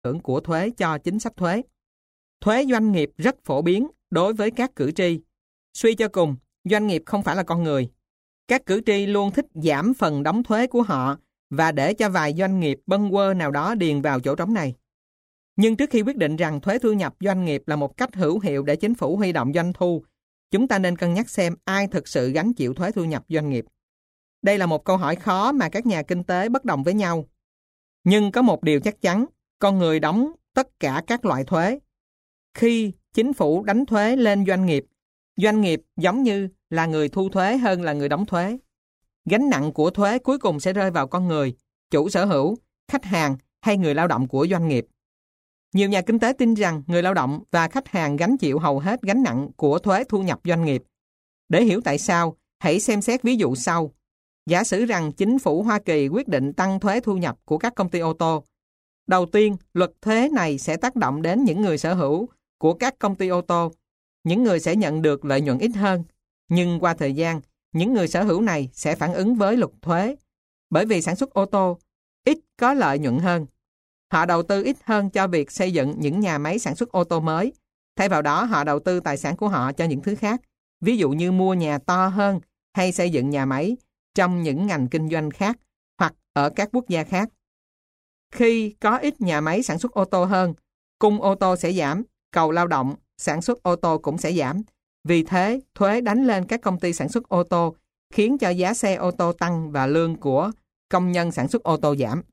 hưởng của thuế cho chính sách thuế. Thuế doanh nghiệp rất phổ biến đối với các cử tri. Suy cho cùng, doanh nghiệp không phải là con người. Các cử tri luôn thích giảm phần đóng thuế của họ và để cho vài doanh nghiệp bâng quơ nào đó điền vào chỗ trống này. Nhưng trước khi quyết định rằng thuế thu nhập doanh nghiệp là một cách hữu hiệu để chính phủ huy động doanh thu, chúng ta nên cân nhắc xem ai thực sự gánh chịu thuế thu nhập doanh nghiệp. Đây là một câu hỏi khó mà các nhà kinh tế bất đồng với nhau. Nhưng có một điều chắc chắn, con người đóng tất cả các loại thuế. Khi chính phủ đánh thuế lên doanh nghiệp giống như là người thu thuế hơn là người đóng thuế. Gánh nặng của thuế cuối cùng sẽ rơi vào con người, chủ sở hữu, khách hàng hay người lao động của doanh nghiệp. Nhiều nhà kinh tế tin rằng người lao động và khách hàng gánh chịu hầu hết gánh nặng của thuế thu nhập doanh nghiệp. Để hiểu tại sao, hãy xem xét ví dụ sau. Giả sử rằng chính phủ Hoa Kỳ quyết định tăng thuế thu nhập của các công ty ô tô. Đầu tiên, luật thuế này sẽ tác động đến những người sở hữu của các công ty ô tô. Những người sẽ nhận được lợi nhuận ít hơn. Nhưng qua thời gian, những người sở hữu này sẽ phản ứng với luật thuế. Bởi vì sản xuất ô tô ít có lợi nhuận hơn. Họ đầu tư ít hơn cho việc xây dựng những nhà máy sản xuất ô tô mới. Thay vào đó, họ đầu tư tài sản của họ cho những thứ khác. Ví dụ như mua nhà to hơn hay xây dựng nhà máy trong những ngành kinh doanh khác hoặc ở các quốc gia khác. Khi có ít nhà máy sản xuất ô tô hơn, cung ô tô sẽ giảm, cầu lao động sản xuất ô tô cũng sẽ giảm. Vì thế, thuế đánh lên các công ty sản xuất ô tô khiến cho giá xe ô tô tăng và lương của công nhân sản xuất ô tô giảm.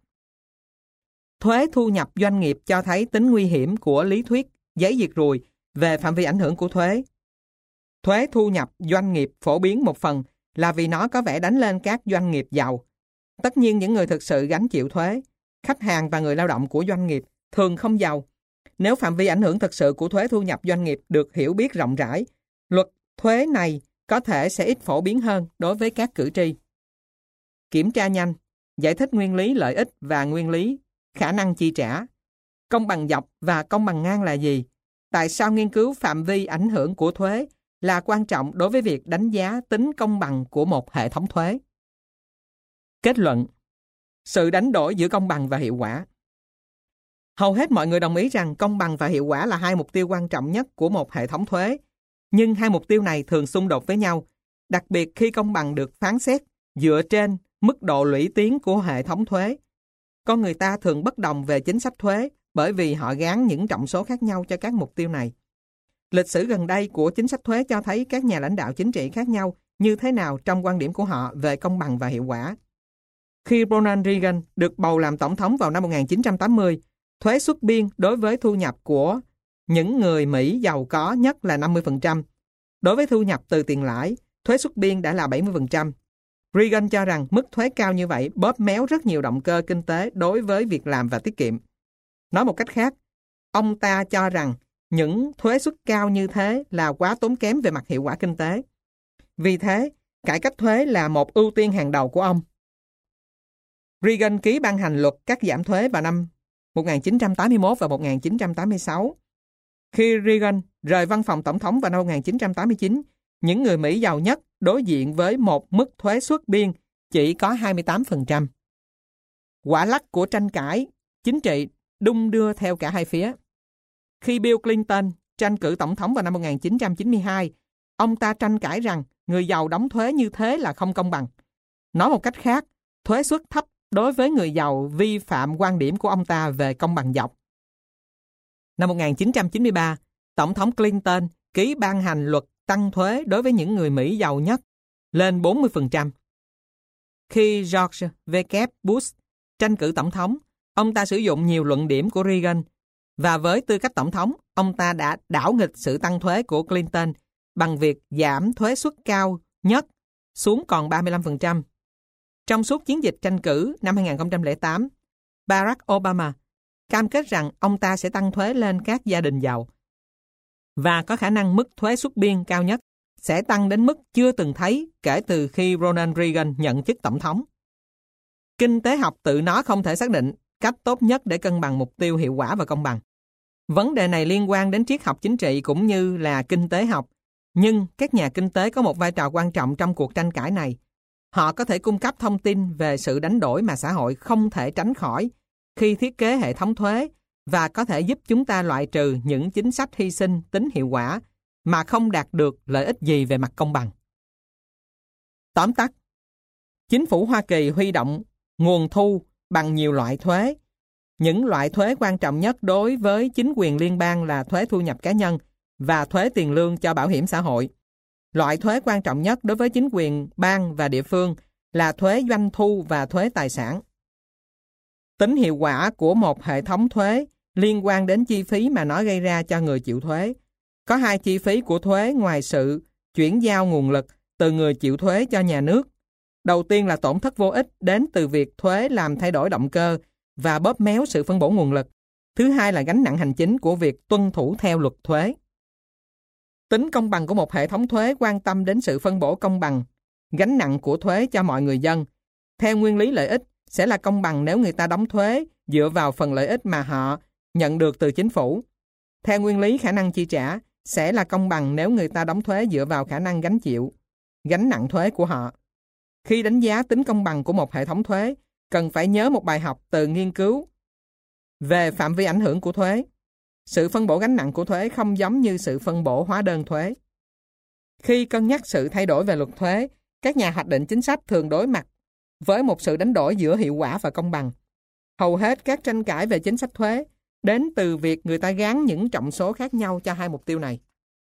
Thuế thu nhập doanh nghiệp cho thấy tính nguy hiểm của lý thuyết giấy diệt ruồi về phạm vi ảnh hưởng của thuế. Thuế thu nhập doanh nghiệp phổ biến một phần là vì nó có vẻ đánh lên các doanh nghiệp giàu. Tất nhiên những người thực sự gánh chịu thuế, khách hàng và người lao động của doanh nghiệp thường không giàu. Nếu phạm vi ảnh hưởng thực sự của thuế thu nhập doanh nghiệp được hiểu biết rộng rãi, luật thuế này có thể sẽ ít phổ biến hơn đối với các cử tri. Kiểm tra nhanh, giải thích nguyên lý lợi ích và nguyên lý khả năng chi trả. Công bằng dọc và công bằng ngang là gì? Tại sao nghiên cứu phạm vi ảnh hưởng của thuế là quan trọng đối với việc đánh giá tính công bằng của một hệ thống thuế? Kết luận: sự đánh đổi giữa công bằng và hiệu quả. Hầu hết mọi người đồng ý rằng công bằng và hiệu quả là hai mục tiêu quan trọng nhất của một hệ thống thuế. Nhưng hai mục tiêu này thường xung đột với nhau, đặc biệt khi công bằng được phán xét dựa trên mức độ lũy tiến của hệ thống thuế. Con người ta thường bất đồng về chính sách thuế bởi vì họ gán những trọng số khác nhau cho các mục tiêu này. Lịch sử gần đây của chính sách thuế cho thấy các nhà lãnh đạo chính trị khác nhau như thế nào trong quan điểm của họ về công bằng và hiệu quả. Khi Ronald Reagan được bầu làm tổng thống vào năm 1980, thuế xuất biên đối với thu nhập của những người Mỹ giàu có nhất là 50%. Đối với thu nhập từ tiền lãi, thuế xuất biên đã là 70%. Reagan cho rằng mức thuế cao như vậy bóp méo rất nhiều động cơ kinh tế đối với việc làm và tiết kiệm. Nói một cách khác, ông ta cho rằng những thuế suất cao như thế là quá tốn kém về mặt hiệu quả kinh tế. Vì thế, cải cách thuế là một ưu tiên hàng đầu của ông. Reagan ký ban hành luật cắt giảm thuế vào năm 1981 và 1986. Khi Reagan rời văn phòng tổng thống vào năm 1989, những người Mỹ giàu nhất đối diện với một mức thuế suất biên chỉ có 28%. Quả lắc của tranh cãi chính trị đung đưa theo cả hai phía. Khi Bill Clinton tranh cử tổng thống vào năm 1992, ông ta tranh cãi rằng người giàu đóng thuế như thế là không công bằng. Nói một cách khác, thuế suất thấp đối với người giàu vi phạm quan điểm của ông ta về công bằng dọc. Năm 1993, Tổng thống Clinton ký ban hành luật tăng thuế đối với những người Mỹ giàu nhất lên 40%. Khi George W. Bush tranh cử tổng thống, ông ta sử dụng nhiều luận điểm của Reagan và với tư cách tổng thống, ông ta đã đảo nghịch sự tăng thuế của Clinton bằng việc giảm thuế suất cao nhất xuống còn 35%. Trong suốt chiến dịch tranh cử năm 2008, Barack Obama cam kết rằng ông ta sẽ tăng thuế lên các gia đình giàu và có khả năng mức thuế suất biên cao nhất sẽ tăng đến mức chưa từng thấy kể từ khi Ronald Reagan nhận chức tổng thống. Kinh tế học tự nó không thể xác định cách tốt nhất để cân bằng mục tiêu hiệu quả và công bằng. Vấn đề này liên quan đến triết học chính trị cũng như là kinh tế học, nhưng các nhà kinh tế có một vai trò quan trọng trong cuộc tranh cãi này. Họ có thể cung cấp thông tin về sự đánh đổi mà xã hội không thể tránh khỏi khi thiết kế hệ thống thuế và có thể giúp chúng ta loại trừ những chính sách hy sinh tính hiệu quả mà không đạt được lợi ích gì về mặt công bằng. Tóm tắt, chính phủ Hoa Kỳ huy động nguồn thu bằng nhiều loại thuế. Những loại thuế quan trọng nhất đối với chính quyền liên bang là thuế thu nhập cá nhân và thuế tiền lương cho bảo hiểm xã hội. Loại thuế quan trọng nhất đối với chính quyền bang và địa phương là thuế doanh thu và thuế tài sản. Tính hiệu quả của một hệ thống thuế liên quan đến chi phí mà nó gây ra cho người chịu thuế. Có hai chi phí của thuế ngoài sự chuyển giao nguồn lực từ người chịu thuế cho nhà nước. Đầu tiên là tổn thất vô ích đến từ việc thuế làm thay đổi động cơ và bóp méo sự phân bổ nguồn lực. Thứ hai là gánh nặng hành chính của việc tuân thủ theo luật thuế. Tính công bằng của một hệ thống thuế quan tâm đến sự phân bổ công bằng, gánh nặng của thuế cho mọi người dân. Theo nguyên lý lợi ích, sẽ là công bằng nếu người ta đóng thuế dựa vào phần lợi ích mà họ nhận được từ chính phủ. Theo nguyên lý khả năng chi trả, sẽ là công bằng nếu người ta đóng thuế dựa vào khả năng gánh nặng thuế của họ. Khi đánh giá tính công bằng của một hệ thống thuế, cần phải nhớ một bài học từ nghiên cứu về phạm vi ảnh hưởng của thuế. Sự phân bổ gánh nặng của thuế không giống như sự phân bổ hóa đơn thuế. Khi cân nhắc sự thay đổi về luật thuế, các nhà hoạch định chính sách thường đối mặt với một sự đánh đổi giữa hiệu quả và công bằng. Hầu hết các tranh cãi về chính sách thuế đến từ việc người ta gán những trọng số khác nhau cho hai mục tiêu này.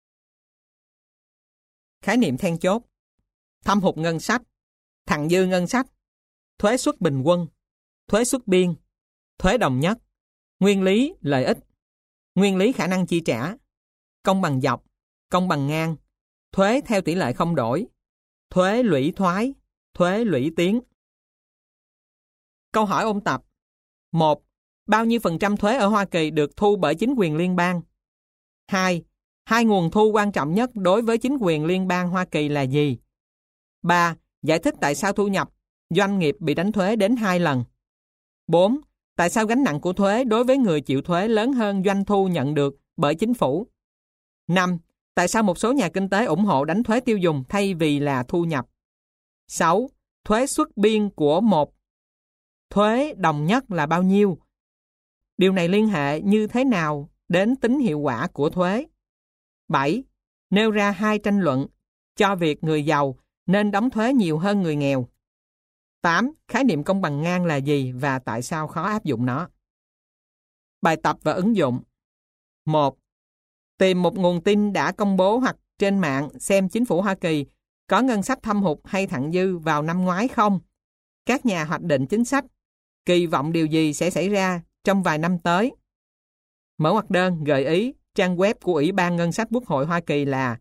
Khái niệm then chốt: thâm hụt ngân sách, thặng dư ngân sách, thuế suất bình quân, thuế suất biên, thuế đồng nhất, nguyên lý lợi ích, nguyên lý khả năng chi trả, công bằng dọc, công bằng ngang, thuế theo tỷ lệ không đổi, thuế lũy thoái, thuế lũy tiến. Câu hỏi ôn tập: 1. Bao nhiêu % thuế ở Hoa Kỳ được thu bởi chính quyền liên bang? 2. Hai nguồn thu quan trọng nhất đối với chính quyền liên bang Hoa Kỳ là gì? 3. Giải thích tại sao thu nhập doanh nghiệp bị đánh thuế đến 2 lần. 4. Tại sao gánh nặng của thuế đối với người chịu thuế lớn hơn doanh thu nhận được bởi chính phủ? 5. Tại sao một số nhà kinh tế ủng hộ đánh thuế tiêu dùng thay vì là thu nhập? 6. Thuế suất biên của một thuế đồng nhất là bao nhiêu? Điều này liên hệ như thế nào đến tính hiệu quả của thuế? 7. Nêu ra hai tranh luận cho việc người giàu nên đóng thuế nhiều hơn người nghèo. 8. Khái niệm công bằng ngang là gì và tại sao khó áp dụng nó? Bài tập và ứng dụng. 1. Tìm một nguồn tin đã công bố hoặc trên mạng xem chính phủ Hoa Kỳ có ngân sách thâm hụt hay thặng dư vào năm ngoái không? Các nhà hoạch định chính sách kỳ vọng điều gì sẽ xảy ra trong vài năm tới? Mở ngoặc đơn gợi ý trang web của Ủy ban Ngân sách Quốc hội Hoa Kỳ là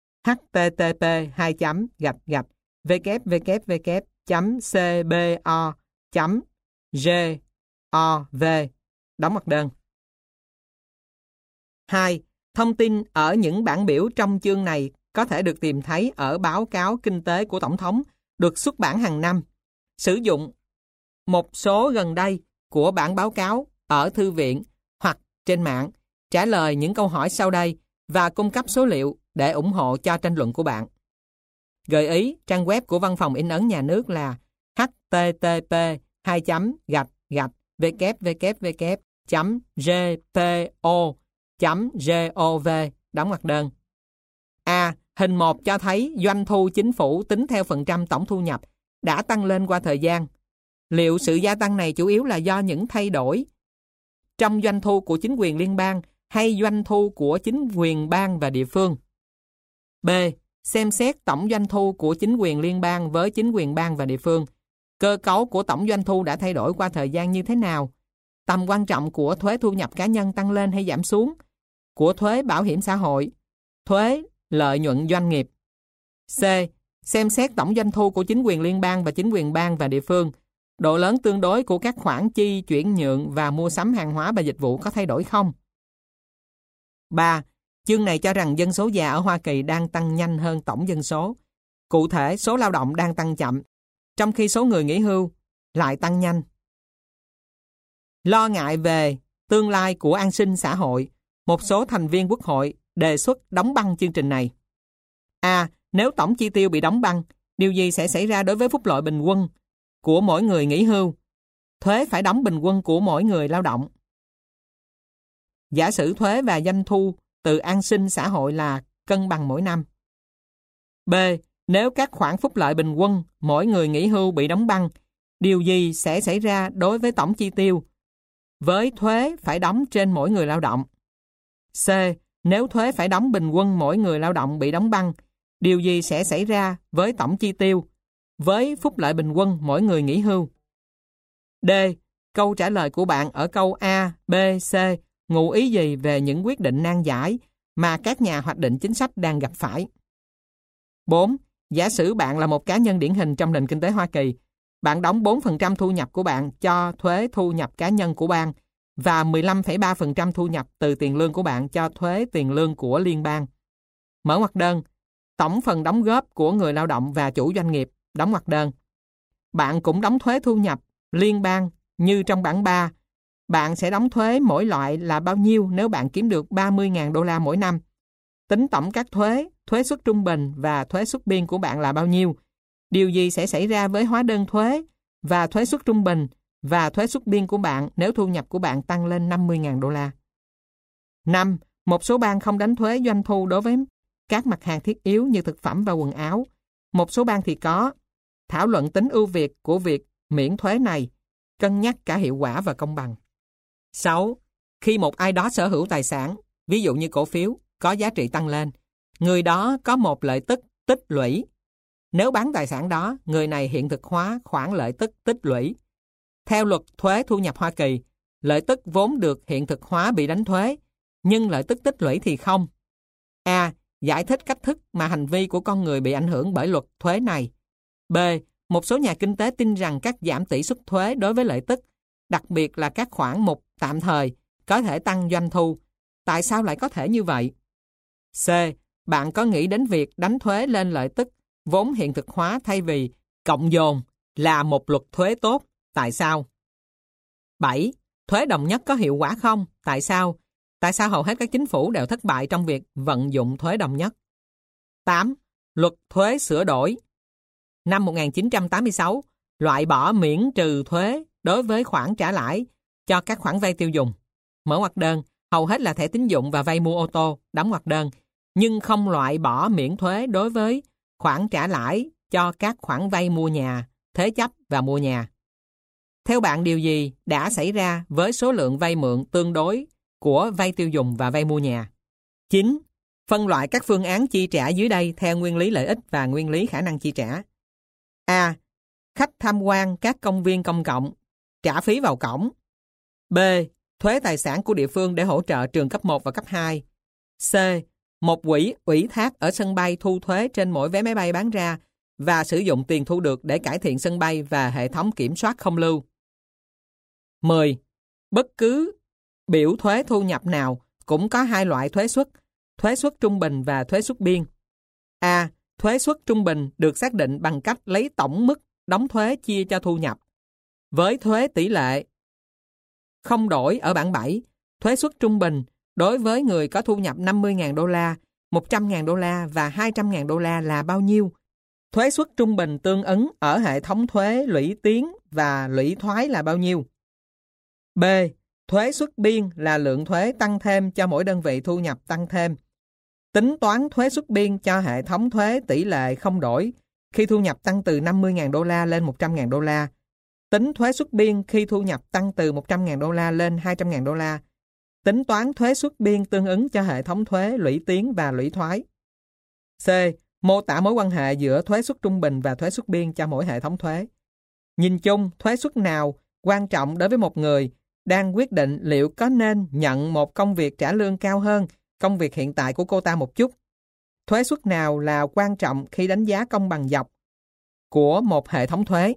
http://www.cbo.gov. Đóng ngoặc đơn. 2. Thông tin ở những bảng biểu trong chương này có thể được tìm thấy ở báo cáo kinh tế của Tổng thống được xuất bản hàng năm. Sử dụng một số gần đây của bản báo cáo ở thư viện hoặc trên mạng, trả lời những câu hỏi sau đây và cung cấp số liệu để ủng hộ cho tranh luận của bạn. Gợi ý trang web của Văn phòng In ấn Nhà nước là http://www.gpo.gov. Đóng ngoặc đơn. A. Hình 1 cho thấy doanh thu chính phủ tính theo phần trăm tổng thu nhập đã tăng lên qua thời gian. Liệu sự gia tăng này chủ yếu là do những thay đổi trong doanh thu của chính quyền liên bang hay doanh thu của chính quyền bang và địa phương? B. Xem xét tổng doanh thu của chính quyền liên bang với chính quyền bang và địa phương. Cơ cấu của tổng doanh thu đã thay đổi qua thời gian như thế nào? Tầm quan trọng của thuế thu nhập cá nhân tăng lên hay giảm xuống? Của thuế bảo hiểm xã hội? Thuế lợi nhuận doanh nghiệp? C. Xem xét tổng doanh thu của chính quyền liên bang và chính quyền bang và địa phương. Độ lớn tương đối của các khoản chi chuyển nhượng và mua sắm hàng hóa và dịch vụ có thay đổi không? 3. Chương này cho rằng dân số già ở Hoa Kỳ đang tăng nhanh hơn tổng dân số. Cụ thể, số lao động đang tăng chậm, trong khi số người nghỉ hưu lại tăng nhanh. Lo ngại về tương lai của an sinh xã hội, một số thành viên Quốc hội đề xuất đóng băng chương trình này. A. Nếu tổng chi tiêu bị đóng băng, điều gì sẽ xảy ra đối với phúc lợi bình quân của mỗi người nghỉ hưu? Thuế phải đóng bình quân của mỗi người lao động. Giả sử thuế và doanh thu từ an sinh xã hội là cân bằng mỗi năm. B. Nếu các khoản phúc lợi bình quân mỗi người nghỉ hưu bị đóng băng, điều gì sẽ xảy ra đối với tổng chi tiêu với thuế phải đóng trên mỗi người lao động? C. Nếu thuế phải đóng bình quân mỗi người lao động bị đóng băng, điều gì sẽ xảy ra với tổng chi tiêu với phúc lợi bình quân mỗi người nghỉ hưu? D. Câu trả lời của bạn ở câu A, B, C ngụ ý gì về những quyết định nan giải mà các nhà hoạch định chính sách đang gặp phải? 4. Giả sử bạn là một cá nhân điển hình trong nền kinh tế Hoa Kỳ. Bạn đóng 4% thu nhập của bạn cho thuế thu nhập cá nhân của bang và 15,3% thu nhập từ tiền lương của bạn cho thuế tiền lương của liên bang. Mở ngoặc đơn. Tổng phần đóng góp của người lao động và chủ doanh nghiệp, đóng ngoặc đơn. Bạn cũng đóng thuế thu nhập liên bang như trong bảng 3. Bạn sẽ đóng thuế mỗi loại là bao nhiêu nếu bạn kiếm được 30.000 đô la mỗi năm? Tính tổng các thuế, thuế suất trung bình và thuế suất biên của bạn là bao nhiêu? Điều gì sẽ xảy ra với hóa đơn thuế và thuế suất trung bình và thuế suất biên của bạn nếu thu nhập của bạn tăng lên 50.000 đô la? 5. Một số bang không đánh thuế doanh thu đối với các mặt hàng thiết yếu như thực phẩm và quần áo. Một số bang thì có. Thảo luận tính ưu việt của việc miễn thuế này, cân nhắc cả hiệu quả và công bằng. 6. Khi một ai đó sở hữu tài sản, ví dụ như cổ phiếu, có giá trị tăng lên, người đó có một lợi tức tích lũy. Nếu bán tài sản đó, người này hiện thực hóa khoản lợi tức tích lũy. Theo luật thuế thu nhập Hoa Kỳ, lợi tức vốn được hiện thực hóa bị đánh thuế, nhưng lợi tức tích lũy thì không. A. Giải thích cách thức mà hành vi của con người bị ảnh hưởng bởi luật thuế này. B. Một số nhà kinh tế tin rằng các giảm tỷ suất thuế đối với lợi tức, đặc biệt là các khoản mục tạm thời, có thể tăng doanh thu. Tại sao lại có thể như vậy? C. Bạn có nghĩ đến việc đánh thuế lên lợi tức vốn hiện thực hóa thay vì cộng dồn là một luật thuế tốt? Tại sao? 7. Thuế đồng nhất có hiệu quả không? Tại sao? Tại sao hầu hết các chính phủ đều thất bại trong việc vận dụng thuế đồng nhất? 8. Luật thuế sửa đổi. Năm 1986, loại bỏ miễn trừ thuế đối với khoản trả lãi cho các khoản vay tiêu dùng. Mở ngoặc đơn, hầu hết là thẻ tín dụng và vay mua ô tô, đóng ngoặc đơn, nhưng không loại bỏ miễn thuế đối với khoản trả lãi cho các khoản vay mua nhà, thế chấp và mua nhà. Theo bạn điều gì đã xảy ra với số lượng vay mượn tương đối của vay tiêu dùng và vay mua nhà? 9. Phân loại các phương án chi trả dưới đây theo nguyên lý lợi ích và nguyên lý khả năng chi trả. A. Khách tham quan các công viên công cộng, trả phí vào cổng. B. Thuế tài sản của địa phương để hỗ trợ trường cấp 1 và cấp 2. C. Một quỹ ủy thác ở sân bay thu thuế trên mỗi vé máy bay bán ra và sử dụng tiền thu được để cải thiện sân bay và hệ thống kiểm soát không lưu. 10. Bất cứ biểu thuế thu nhập nào cũng có hai loại thuế suất trung bình và thuế suất biên. A. Thuế suất trung bình được xác định bằng cách lấy tổng mức đóng thuế chia cho thu nhập. Với thuế tỷ lệ không đổi ở bảng 7, thuế suất trung bình đối với người có thu nhập 50.000 đô la, 100.000 đô la và 200.000 đô la là bao nhiêu? Thuế suất trung bình tương ứng ở hệ thống thuế lũy tiến và lũy thoái là bao nhiêu? B. Thuế suất biên là lượng thuế tăng thêm cho mỗi đơn vị thu nhập tăng thêm. Tính toán thuế suất biên cho hệ thống thuế tỷ lệ không đổi khi thu nhập tăng từ 50.000 đô la lên 100.000 đô la. Tính thuế suất biên khi thu nhập tăng từ 100.000 đô la lên 200.000 đô la. Tính toán thuế suất biên tương ứng cho hệ thống thuế lũy tiến và lũy thoái. C. Mô tả mối quan hệ giữa thuế suất trung bình và thuế suất biên cho mỗi hệ thống thuế. Nhìn chung, thuế suất nào quan trọng đối với một người đang quyết định liệu có nên nhận một công việc trả lương cao hơn công việc hiện tại của cô ta một chút. Thuế suất nào là quan trọng khi đánh giá công bằng dọc của một hệ thống thuế.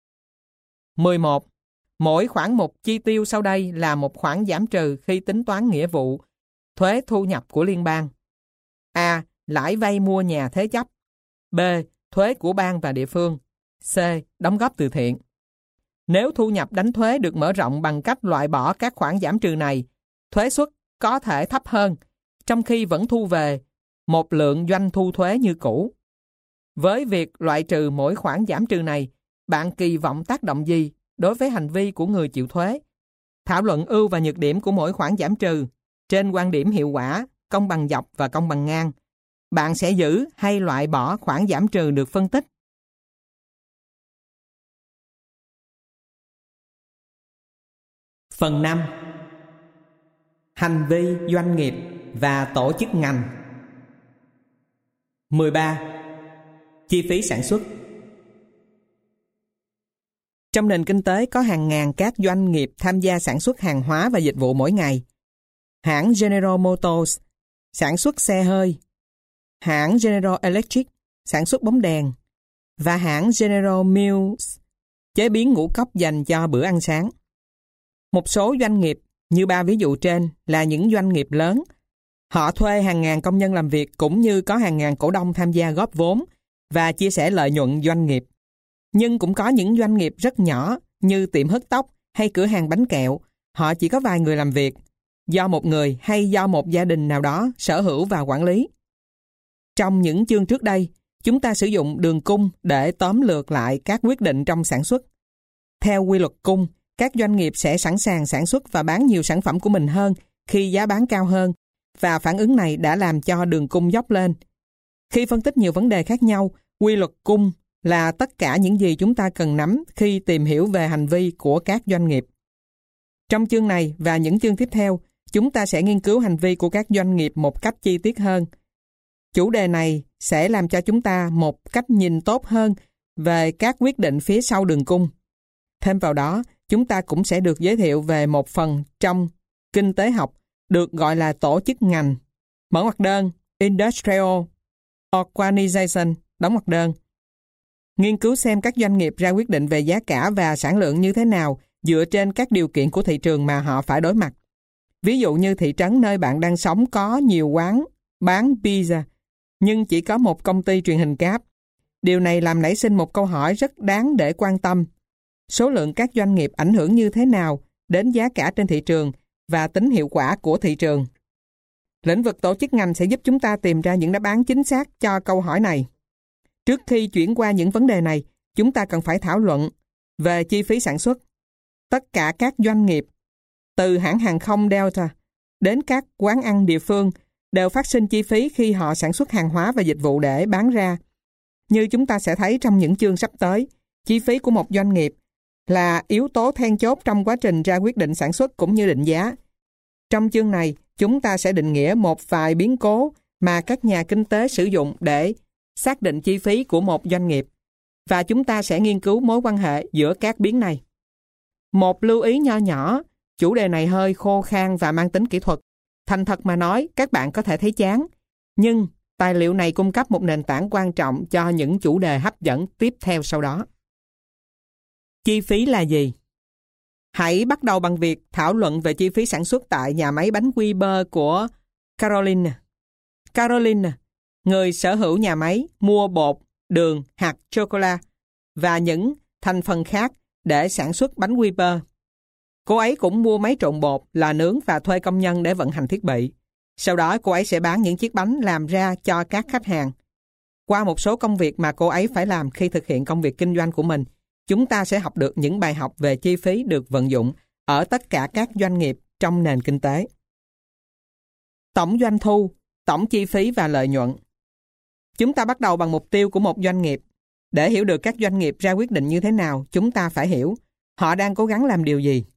11. Mỗi khoản mục chi tiêu sau đây là một khoản giảm trừ khi tính toán nghĩa vụ thuế thu nhập của liên bang. A. Lãi vay mua nhà thế chấp. B. Thuế của bang và địa phương. C. Đóng góp từ thiện. Nếu thu nhập đánh thuế được mở rộng bằng cách loại bỏ các khoản giảm trừ này, thuế suất có thể thấp hơn, trong khi vẫn thu về một lượng doanh thu thuế như cũ. Với việc loại trừ mỗi khoản giảm trừ này, bạn kỳ vọng tác động gì đối với hành vi của người chịu thuế? Thảo luận ưu và nhược điểm của mỗi khoản giảm trừ. trên quan điểm hiệu quả, công bằng dọc và công bằng ngang. Bạn sẽ giữ hay loại bỏ khoản giảm trừ được phân tích. Phần 5. Hành vi doanh nghiệp và tổ chức ngành. 13. Chi phí sản xuất. Trong nền kinh tế có hàng ngàn các doanh nghiệp tham gia sản xuất hàng hóa và dịch vụ mỗi ngày. Hãng General Motors sản xuất xe hơi, hãng General Electric sản xuất bóng đèn và hãng General Mills chế biến ngũ cốc dành cho bữa ăn sáng. Một số doanh nghiệp như 3 ví dụ trên là những doanh nghiệp lớn. Họ thuê hàng ngàn công nhân làm việc cũng như có hàng ngàn cổ đông tham gia góp vốn và chia sẻ lợi nhuận doanh nghiệp. Nhưng cũng có những doanh nghiệp rất nhỏ như tiệm hớt tóc hay cửa hàng bánh kẹo. Họ chỉ có vài người làm việc, do một người hay do một gia đình nào đó sở hữu và quản lý. Trong những chương trước đây, chúng ta sử dụng đường cung để tóm lược lại các quyết định trong sản xuất. Theo quy luật cung, các doanh nghiệp sẽ sẵn sàng sản xuất và bán nhiều sản phẩm của mình hơn khi giá bán cao hơn, và phản ứng này đã làm cho đường cung dốc lên. Khi phân tích nhiều vấn đề khác nhau, quy luật cung là tất cả những gì chúng ta cần nắm khi tìm hiểu về hành vi của các doanh nghiệp. Trong chương này và những chương tiếp theo, chúng ta sẽ nghiên cứu hành vi của các doanh nghiệp một cách chi tiết hơn. Chủ đề này sẽ làm cho chúng ta một cách nhìn tốt hơn về các quyết định phía sau đường cung. Thêm vào đó, chúng ta cũng sẽ được giới thiệu về một phần trong kinh tế học được gọi là tổ chức ngành. Mở ngoặc đơn, Industrial Organization, đóng ngoặc đơn. Nghiên cứu xem các doanh nghiệp ra quyết định về giá cả và sản lượng như thế nào dựa trên các điều kiện của thị trường mà họ phải đối mặt. Ví dụ như thị trấn nơi bạn đang sống có nhiều quán bán pizza, nhưng chỉ có một công ty truyền hình cáp. Điều này làm nảy sinh một câu hỏi rất đáng để quan tâm. Số lượng các doanh nghiệp ảnh hưởng như thế nào đến giá cả trên thị trường và tính hiệu quả của thị trường? Lĩnh vực tổ chức ngành sẽ giúp chúng ta tìm ra những đáp án chính xác cho câu hỏi này. Trước khi chuyển qua những vấn đề này, chúng ta cần phải thảo luận về chi phí sản xuất. Tất cả các doanh nghiệp, từ hãng hàng không Delta đến các quán ăn địa phương, đều phát sinh chi phí khi họ sản xuất hàng hóa và dịch vụ để bán ra. Như chúng ta sẽ thấy trong những chương sắp tới, chi phí của một doanh nghiệp là yếu tố then chốt trong quá trình ra quyết định sản xuất cũng như định giá. Trong chương này, chúng ta sẽ định nghĩa một vài biến cố mà các nhà kinh tế sử dụng để xác định chi phí của một doanh nghiệp, và chúng ta sẽ nghiên cứu mối quan hệ giữa các biến này. Một lưu ý nho nhỏ, chủ đề này hơi khô khan và mang tính kỹ thuật. Thành thật mà nói, các bạn có thể thấy chán, nhưng tài liệu này cung cấp một nền tảng quan trọng cho những chủ đề hấp dẫn tiếp theo sau đó. Chi phí là gì? Hãy bắt đầu bằng việc thảo luận về chi phí sản xuất tại nhà máy bánh Weber của Carolina. Carolina, người sở hữu nhà máy, mua bột, đường, hạt chocolate và những thành phần khác để sản xuất bánh Weber. Cô ấy cũng mua máy trộn bột, lò nướng và thuê công nhân để vận hành thiết bị. Sau đó cô ấy sẽ bán những chiếc bánh làm ra cho các khách hàng. Qua một số công việc mà cô ấy phải làm khi thực hiện công việc kinh doanh của mình, chúng ta sẽ học được những bài học về chi phí được vận dụng ở tất cả các doanh nghiệp trong nền kinh tế. Tổng doanh thu, tổng chi phí và lợi nhuận. Chúng ta bắt đầu bằng mục tiêu của một doanh nghiệp. Để hiểu được các doanh nghiệp ra quyết định như thế nào, chúng ta phải hiểu họ đang cố gắng làm điều gì.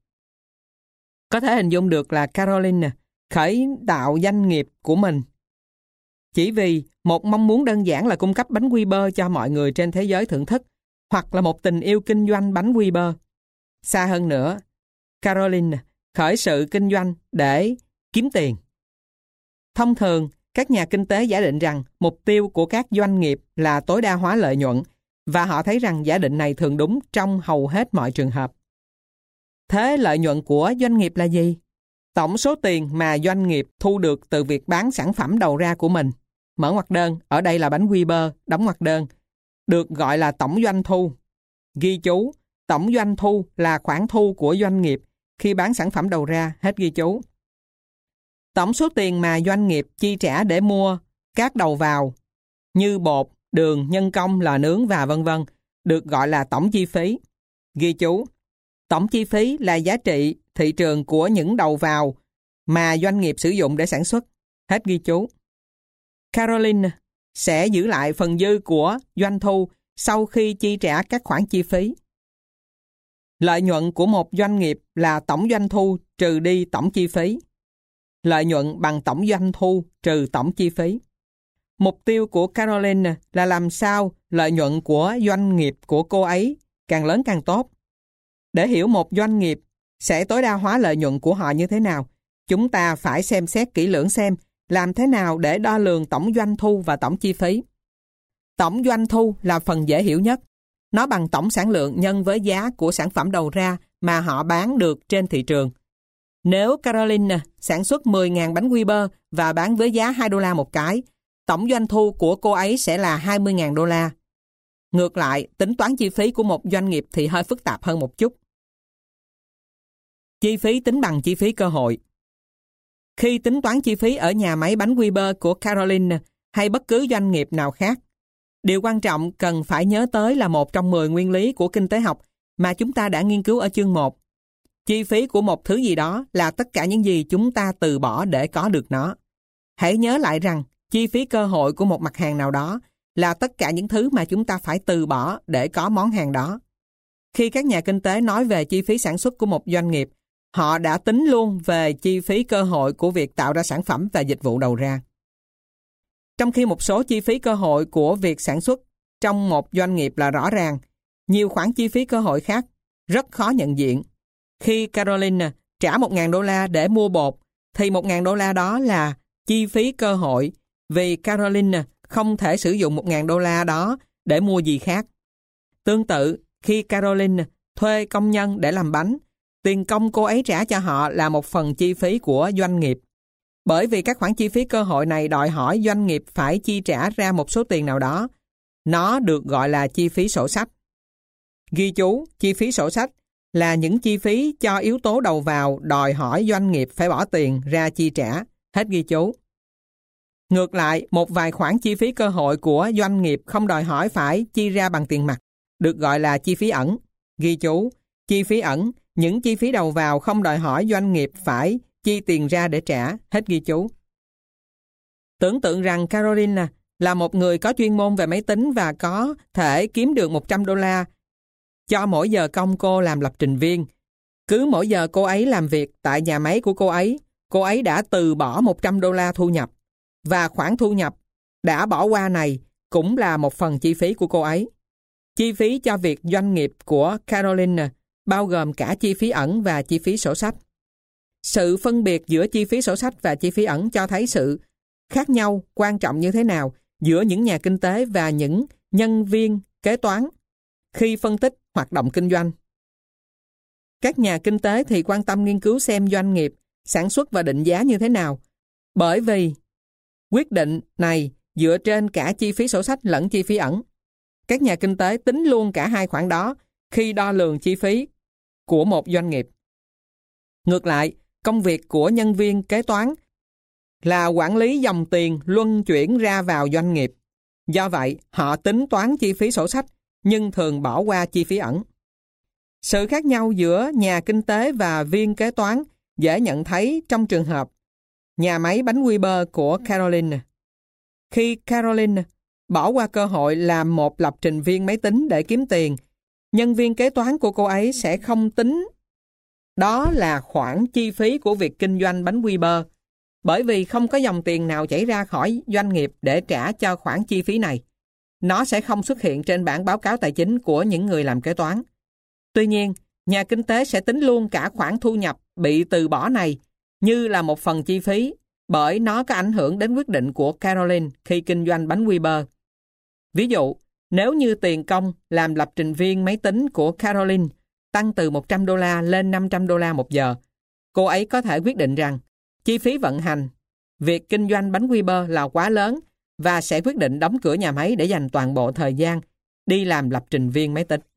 Có thể hình dung được là Carolina khởi tạo doanh nghiệp của mình chỉ vì một mong muốn đơn giản là cung cấp bánh Weber cho mọi người trên thế giới thưởng thức, hoặc là một tình yêu kinh doanh bánh Weber. Xa hơn nữa, Carolina khởi sự kinh doanh để kiếm tiền. Thông thường, các nhà kinh tế giả định rằng mục tiêu của các doanh nghiệp là tối đa hóa lợi nhuận, và họ thấy rằng giả định này thường đúng trong hầu hết mọi trường hợp. Thế lợi nhuận của doanh nghiệp là gì? Tổng số tiền mà doanh nghiệp thu được từ việc bán sản phẩm đầu ra của mình, mở ngoặc đơn, ở đây là bánh Weber, đóng ngoặc đơn, được gọi là tổng doanh thu. Ghi chú, tổng doanh thu là khoản thu của doanh nghiệp khi bán sản phẩm đầu ra, hết ghi chú. Tổng số tiền mà doanh nghiệp chi trả để mua các đầu vào như bột, đường, nhân công, lò nướng và v.v. được gọi là tổng chi phí. Ghi chú, tổng chi phí là giá trị thị trường của những đầu vào mà doanh nghiệp sử dụng để sản xuất. Hết ghi chú. Caroline sẽ giữ lại phần dư của doanh thu sau khi chi trả các khoản chi phí. Lợi nhuận của một doanh nghiệp là tổng doanh thu trừ đi tổng chi phí. Lợi nhuận bằng tổng doanh thu trừ tổng chi phí. Mục tiêu của Caroline là làm sao lợi nhuận của doanh nghiệp của cô ấy càng lớn càng tốt. Để hiểu một doanh nghiệp sẽ tối đa hóa lợi nhuận của họ như thế nào, chúng ta phải xem xét kỹ lưỡng xem làm thế nào để đo lường tổng doanh thu và tổng chi phí. Tổng doanh thu là phần dễ hiểu nhất. Nó bằng tổng sản lượng nhân với giá của sản phẩm đầu ra mà họ bán được trên thị trường. Nếu Caroline sản xuất 10.000 bánh quy bơ và bán với giá $2 một cái, tổng doanh thu của cô ấy sẽ là $20.000. Ngược lại, tính toán chi phí của một doanh nghiệp thì hơi phức tạp hơn một chút. Chi phí tính bằng chi phí cơ hội. Khi tính toán chi phí ở nhà máy bánh quy bơ của Caroline hay bất cứ doanh nghiệp nào khác, điều quan trọng cần phải nhớ tới là một trong 10 nguyên lý của kinh tế học mà chúng ta đã nghiên cứu ở chương 1. Chi phí của một thứ gì đó là tất cả những gì chúng ta từ bỏ để có được nó. Hãy nhớ lại rằng chi phí cơ hội của một mặt hàng nào đó là tất cả những thứ mà chúng ta phải từ bỏ để có món hàng đó. Khi các nhà kinh tế nói về chi phí sản xuất của một doanh nghiệp, họ đã tính luôn về chi phí cơ hội của việc tạo ra sản phẩm và dịch vụ đầu ra. Trong khi một số chi phí cơ hội của việc sản xuất trong một doanh nghiệp là rõ ràng, nhiều khoản chi phí cơ hội khác rất khó nhận diện. Khi Caroline trả $1.000 để mua bột, thì $1.000 đó là chi phí cơ hội vì Caroline không thể sử dụng $1.000 đó để mua gì khác. Tương tự, khi Caroline thuê công nhân để làm bánh, tiền công cô ấy trả cho họ là một phần chi phí của doanh nghiệp. Bởi vì các khoản chi phí cơ hội này đòi hỏi doanh nghiệp phải chi trả ra một số tiền nào đó. Nó được gọi là chi phí sổ sách. Ghi chú, chi phí sổ sách là những chi phí cho yếu tố đầu vào đòi hỏi doanh nghiệp phải bỏ tiền ra chi trả. Hết ghi chú. Ngược lại, một vài khoản chi phí cơ hội của doanh nghiệp không đòi hỏi phải chi ra bằng tiền mặt, được gọi là chi phí ẩn. Ghi chú, chi phí ẩn, những chi phí đầu vào không đòi hỏi doanh nghiệp phải chi tiền ra để trả. Hết ghi chú. Tưởng tượng rằng Caroline là một người có chuyên môn về máy tính và có thể kiếm được $100 cho mỗi giờ công cô làm lập trình viên. Cứ mỗi giờ cô ấy làm việc tại nhà máy của cô ấy đã từ bỏ $100 thu nhập. Và khoản thu nhập đã bỏ qua này cũng là một phần chi phí của cô ấy. Chi phí cho việc doanh nghiệp của Caroline bao gồm cả chi phí ẩn và chi phí sổ sách. Sự phân biệt giữa chi phí sổ sách và chi phí ẩn cho thấy sự khác nhau quan trọng như thế nào giữa những nhà kinh tế và những nhân viên kế toán khi phân tích hoạt động kinh doanh. Các nhà kinh tế thì quan tâm nghiên cứu xem doanh nghiệp sản xuất và định giá như thế nào, bởi vì quyết định này dựa trên cả chi phí sổ sách lẫn chi phí ẩn. Các nhà kinh tế tính luôn cả hai khoản đó khi đo lường chi phí của một doanh nghiệp. Ngược lại, công việc của nhân viên kế toán là quản lý dòng tiền luân chuyển ra vào doanh nghiệp. Do vậy, họ tính toán chi phí sổ sách nhưng thường bỏ qua chi phí ẩn. Sự khác nhau giữa nhà kinh tế và viên kế toán dễ nhận thấy trong trường hợp nhà máy bánh quy bơ của Caroline. Khi Caroline bỏ qua cơ hội làm một lập trình viên máy tính để kiếm tiền, nhân viên kế toán của cô ấy sẽ không tính đó là khoản chi phí của việc kinh doanh bánh quy bơ, bởi vì không có dòng tiền nào chảy ra khỏi doanh nghiệp để trả cho khoản chi phí này. Nó sẽ không xuất hiện trên bảng báo cáo tài chính của những người làm kế toán. Tuy nhiên, nhà kinh tế sẽ tính luôn cả khoản thu nhập bị từ bỏ này như là một phần chi phí, bởi nó có ảnh hưởng đến quyết định của Caroline khi kinh doanh bánh quy bơ. Ví dụ, nếu như tiền công làm lập trình viên máy tính của Caroline tăng từ $100 lên $500 một giờ, cô ấy có thể quyết định rằng chi phí vận hành, việc kinh doanh bánh quy bơ là quá lớn và sẽ quyết định đóng cửa nhà máy để dành toàn bộ thời gian đi làm lập trình viên máy tính.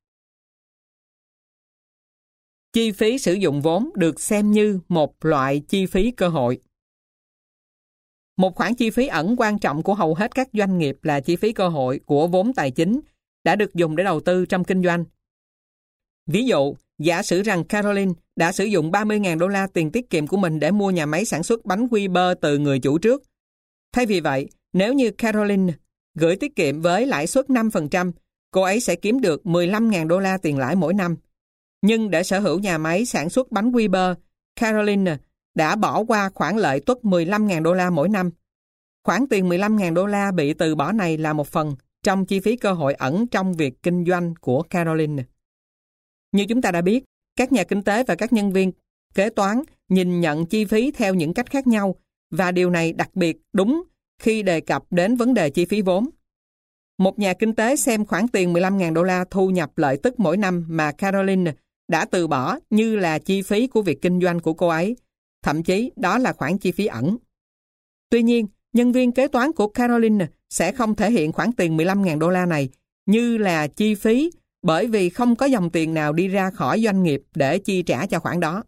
Chi phí sử dụng vốn được xem như một loại chi phí cơ hội. Một khoản chi phí ẩn quan trọng của hầu hết các doanh nghiệp là chi phí cơ hội của vốn tài chính đã được dùng để đầu tư trong kinh doanh. Ví dụ, Giả sử rằng Caroline đã sử dụng 30.000 đô la tiền tiết kiệm của mình để mua nhà máy sản xuất bánh Weber từ người chủ trước. Thay vì vậy, nếu như Caroline gửi tiết kiệm với lãi suất 5%, cô ấy sẽ kiếm được 15.000 đô la tiền lãi mỗi năm. Nhưng để sở hữu nhà máy sản xuất bánh Weber, Caroline đã bỏ qua khoản lợi tuất 15.000 đô la mỗi năm. Khoản tiền 15.000 đô la bị từ bỏ này là một phần trong chi phí cơ hội ẩn trong việc kinh doanh của Caroline. Như chúng ta đã biết, các nhà kinh tế và các nhân viên kế toán nhìn nhận chi phí theo những cách khác nhau, và điều này đặc biệt đúng khi đề cập đến vấn đề chi phí vốn. Một nhà kinh tế xem khoản tiền 15.000 đô la thu nhập lợi tức mỗi năm mà Caroline đã từ bỏ như là chi phí của việc kinh doanh của cô ấy, thậm chí đó là khoản chi phí ẩn. Tuy nhiên, nhân viên kế toán của Caroline sẽ không thể hiện khoản tiền 15.000 đô la này như là chi phí bởi vì không có dòng tiền nào đi ra khỏi doanh nghiệp để chi trả cho khoản đó.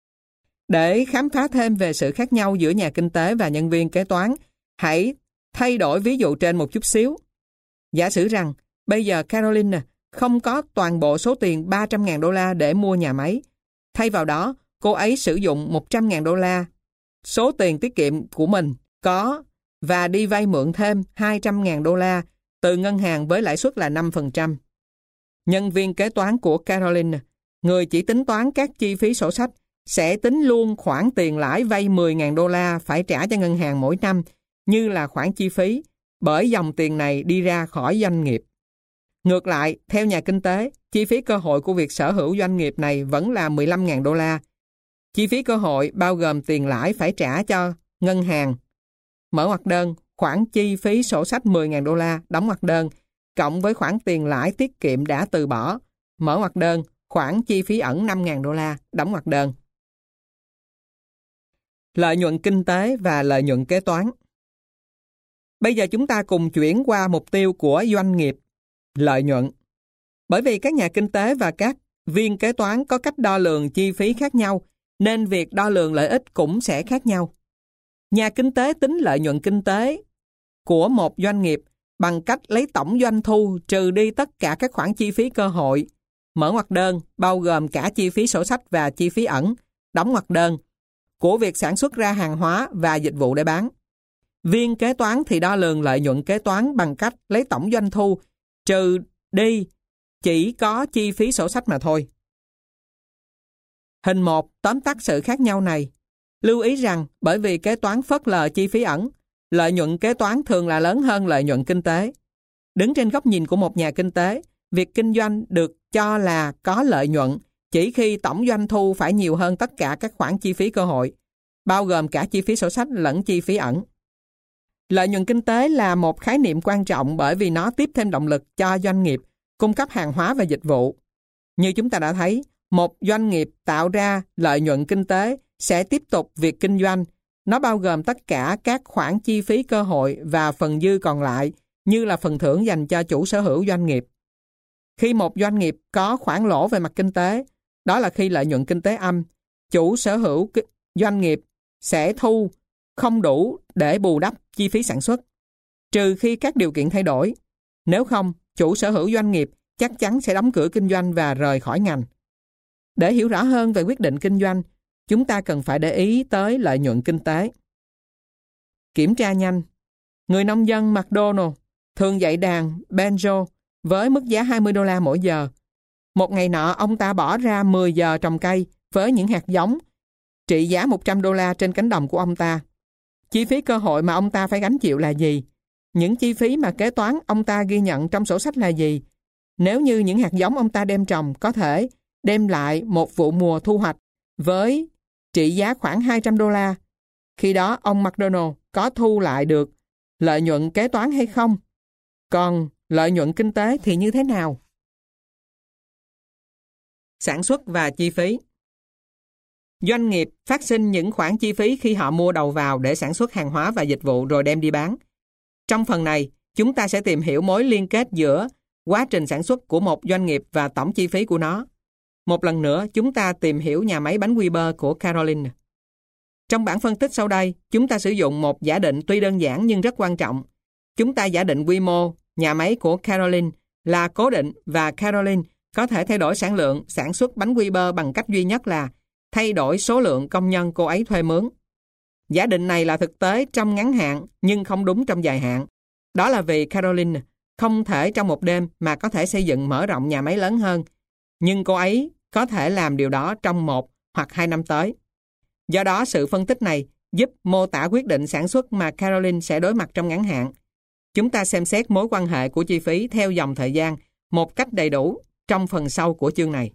Để khám phá thêm về sự khác nhau giữa nhà kinh tế và nhân viên kế toán, hãy thay đổi ví dụ trên một chút xíu. Giả sử rằng, bây giờ Caroline không có toàn bộ số tiền 300.000 đô la để mua nhà máy. Thay vào đó, cô ấy sử dụng 100.000 đô la, số tiền tiết kiệm của mình có, và đi vay mượn thêm 200.000 đô la từ ngân hàng với lãi suất là 5%. Nhân viên kế toán của Caroline, người chỉ tính toán các chi phí sổ sách, sẽ tính luôn khoản tiền lãi vay 10.000 đô la phải trả cho ngân hàng mỗi năm như là khoản chi phí, bởi dòng tiền này đi ra khỏi doanh nghiệp. Ngược lại, theo nhà kinh tế, chi phí cơ hội của việc sở hữu doanh nghiệp này vẫn là 15.000 đô la. Chi phí cơ hội bao gồm tiền lãi phải trả cho ngân hàng, mở ngoặc đơn, khoản chi phí sổ sách 10.000 đô la, đóng ngoặc đơn, cộng với khoản tiền lãi tiết kiệm đã từ bỏ, mở ngoặc đơn, khoản chi phí ẩn 5.000 đô la, đóng ngoặc đơn. Lợi nhuận kinh tế và lợi nhuận kế toán. Bây giờ chúng ta cùng chuyển qua mục tiêu của doanh nghiệp, lợi nhuận. Bởi vì các nhà kinh tế và các viên kế toán có cách đo lường chi phí khác nhau, nên việc đo lường lợi ích cũng sẽ khác nhau. Nhà kinh tế tính lợi nhuận kinh tế của một doanh nghiệp bằng cách lấy tổng doanh thu trừ đi tất cả các khoản chi phí cơ hội, mở ngoặc đơn, bao gồm cả chi phí sổ sách và chi phí ẩn, đóng ngoặc đơn, của việc sản xuất ra hàng hóa và dịch vụ để bán. Viên kế toán thì đo lường lợi nhuận kế toán bằng cách lấy tổng doanh thu trừ đi chỉ có chi phí sổ sách mà thôi. Hình 1 tóm tắt sự khác nhau này. Lưu ý rằng bởi vì kế toán phớt lờ chi phí ẩn, lợi nhuận kế toán thường là lớn hơn lợi nhuận kinh tế. Đứng trên góc nhìn của một nhà kinh tế, việc kinh doanh được cho là có lợi nhuận chỉ khi tổng doanh thu phải nhiều hơn tất cả các khoản chi phí cơ hội, bao gồm cả chi phí sổ sách lẫn chi phí ẩn. Lợi nhuận kinh tế là một khái niệm quan trọng bởi vì nó tiếp thêm động lực cho doanh nghiệp cung cấp hàng hóa và dịch vụ. Như chúng ta đã thấy, một doanh nghiệp tạo ra lợi nhuận kinh tế sẽ tiếp tục việc kinh doanh. Nó bao gồm tất cả các khoản chi phí cơ hội và phần dư còn lại như là phần thưởng dành cho chủ sở hữu doanh nghiệp. Khi một doanh nghiệp có khoản lỗ về mặt kinh tế, đó là khi lợi nhuận kinh tế âm, chủ sở hữu doanh nghiệp sẽ thu không đủ để bù đắp chi phí sản xuất, trừ khi các điều kiện thay đổi. Nếu không, chủ sở hữu doanh nghiệp chắc chắn sẽ đóng cửa kinh doanh và rời khỏi ngành. Để hiểu rõ hơn về quyết định kinh doanh, chúng ta cần phải để ý tới lợi nhuận kinh tế. Kiểm tra nhanh. Người nông dân McDonald thường dạy đàn banjo với mức giá 20 đô la mỗi giờ. Một ngày nọ, ông ta bỏ ra 10 giờ trồng cây với những hạt giống trị giá 100 đô la trên cánh đồng của ông ta. Chi phí cơ hội mà ông ta phải gánh chịu là gì? Những chi phí mà kế toán ông ta ghi nhận trong sổ sách là gì? Nếu như những hạt giống ông ta đem trồng có thể đem lại một vụ mùa thu hoạch với trị giá khoảng 200 đô la, khi đó ông McDonald có thu lại được lợi nhuận kế toán hay không? Còn lợi nhuận kinh tế thì như thế nào? Sản xuất và chi phí. Doanh nghiệp phát sinh những khoản chi phí khi họ mua đầu vào để sản xuất hàng hóa và dịch vụ rồi đem đi bán. Trong phần này, chúng ta sẽ tìm hiểu mối liên kết giữa quá trình sản xuất của một doanh nghiệp và tổng chi phí của nó. Một lần nữa, chúng ta tìm hiểu nhà máy bánh Weber của Caroline. Trong bản phân tích sau đây, chúng ta sử dụng một giả định tuy đơn giản nhưng rất quan trọng. Chúng ta giả định quy mô nhà máy của Caroline là cố định và Caroline có thể thay đổi sản lượng sản xuất bánh quy bơ bằng cách duy nhất là thay đổi số lượng công nhân cô ấy thuê mướn. Giả định này là thực tế trong ngắn hạn nhưng không đúng trong dài hạn. Đó là vì Caroline không thể trong một đêm mà có thể xây dựng mở rộng nhà máy lớn hơn, nhưng cô ấy có thể làm điều đó trong 1 hoặc 2 năm tới. Do đó, sự phân tích này giúp mô tả quyết định sản xuất mà Caroline sẽ đối mặt trong ngắn hạn. Chúng ta xem xét mối quan hệ của chi phí theo dòng thời gian một cách đầy đủ trong phần sau của chương này.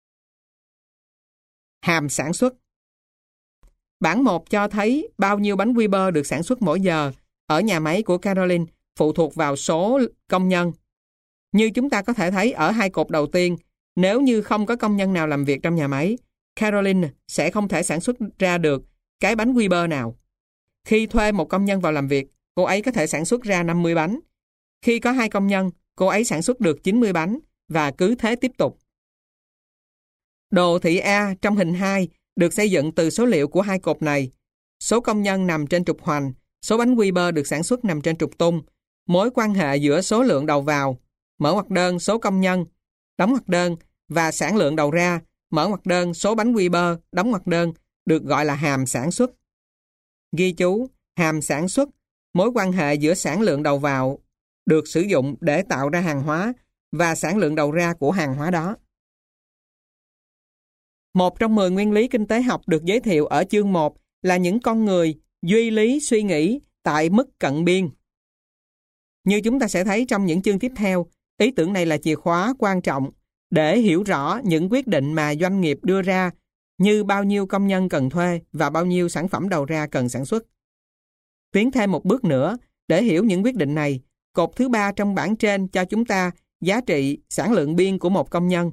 Hàm sản xuất. Bảng 1 cho thấy bao nhiêu bánh quy bơ được sản xuất mỗi giờ ở nhà máy của Caroline phụ thuộc vào số công nhân. Như chúng ta có thể thấy ở 2 cột đầu tiên, nếu như không có công nhân nào làm việc trong nhà máy, Caroline sẽ không thể sản xuất ra được cái bánh quy bơ nào. Khi thuê một công nhân vào làm việc, cô ấy có thể sản xuất ra 50 bánh. Khi có 2 công nhân, cô ấy sản xuất được 90 bánh và cứ thế tiếp tục. Đồ thị A trong hình 2 được xây dựng từ số liệu của 2 cột này. Số công nhân nằm trên trục hoành, số bánh quy bơ được sản xuất nằm trên trục tung. Mối quan hệ giữa số lượng đầu vào, mở ngoặc đơn số công nhân, đóng ngoặc đơn và sản lượng đầu ra, mở ngoặc đơn số bánh quy bơ, đóng ngoặc đơn được gọi là hàm sản xuất. Ghi chú, hàm sản xuất, mối quan hệ giữa sản lượng đầu vào được sử dụng để tạo ra hàng hóa và sản lượng đầu ra của hàng hóa đó. Một trong 10 nguyên lý kinh tế học được giới thiệu ở chương 1 là những con người duy lý suy nghĩ tại mức cận biên. Như chúng ta sẽ thấy trong những chương tiếp theo, ý tưởng này là chìa khóa quan trọng để hiểu rõ những quyết định mà doanh nghiệp đưa ra như bao nhiêu công nhân cần thuê và bao nhiêu sản phẩm đầu ra cần sản xuất. Tiến thêm một bước nữa để hiểu những quyết định này, cột thứ 3 trong bảng trên cho chúng ta giá trị sản lượng biên của một công nhân.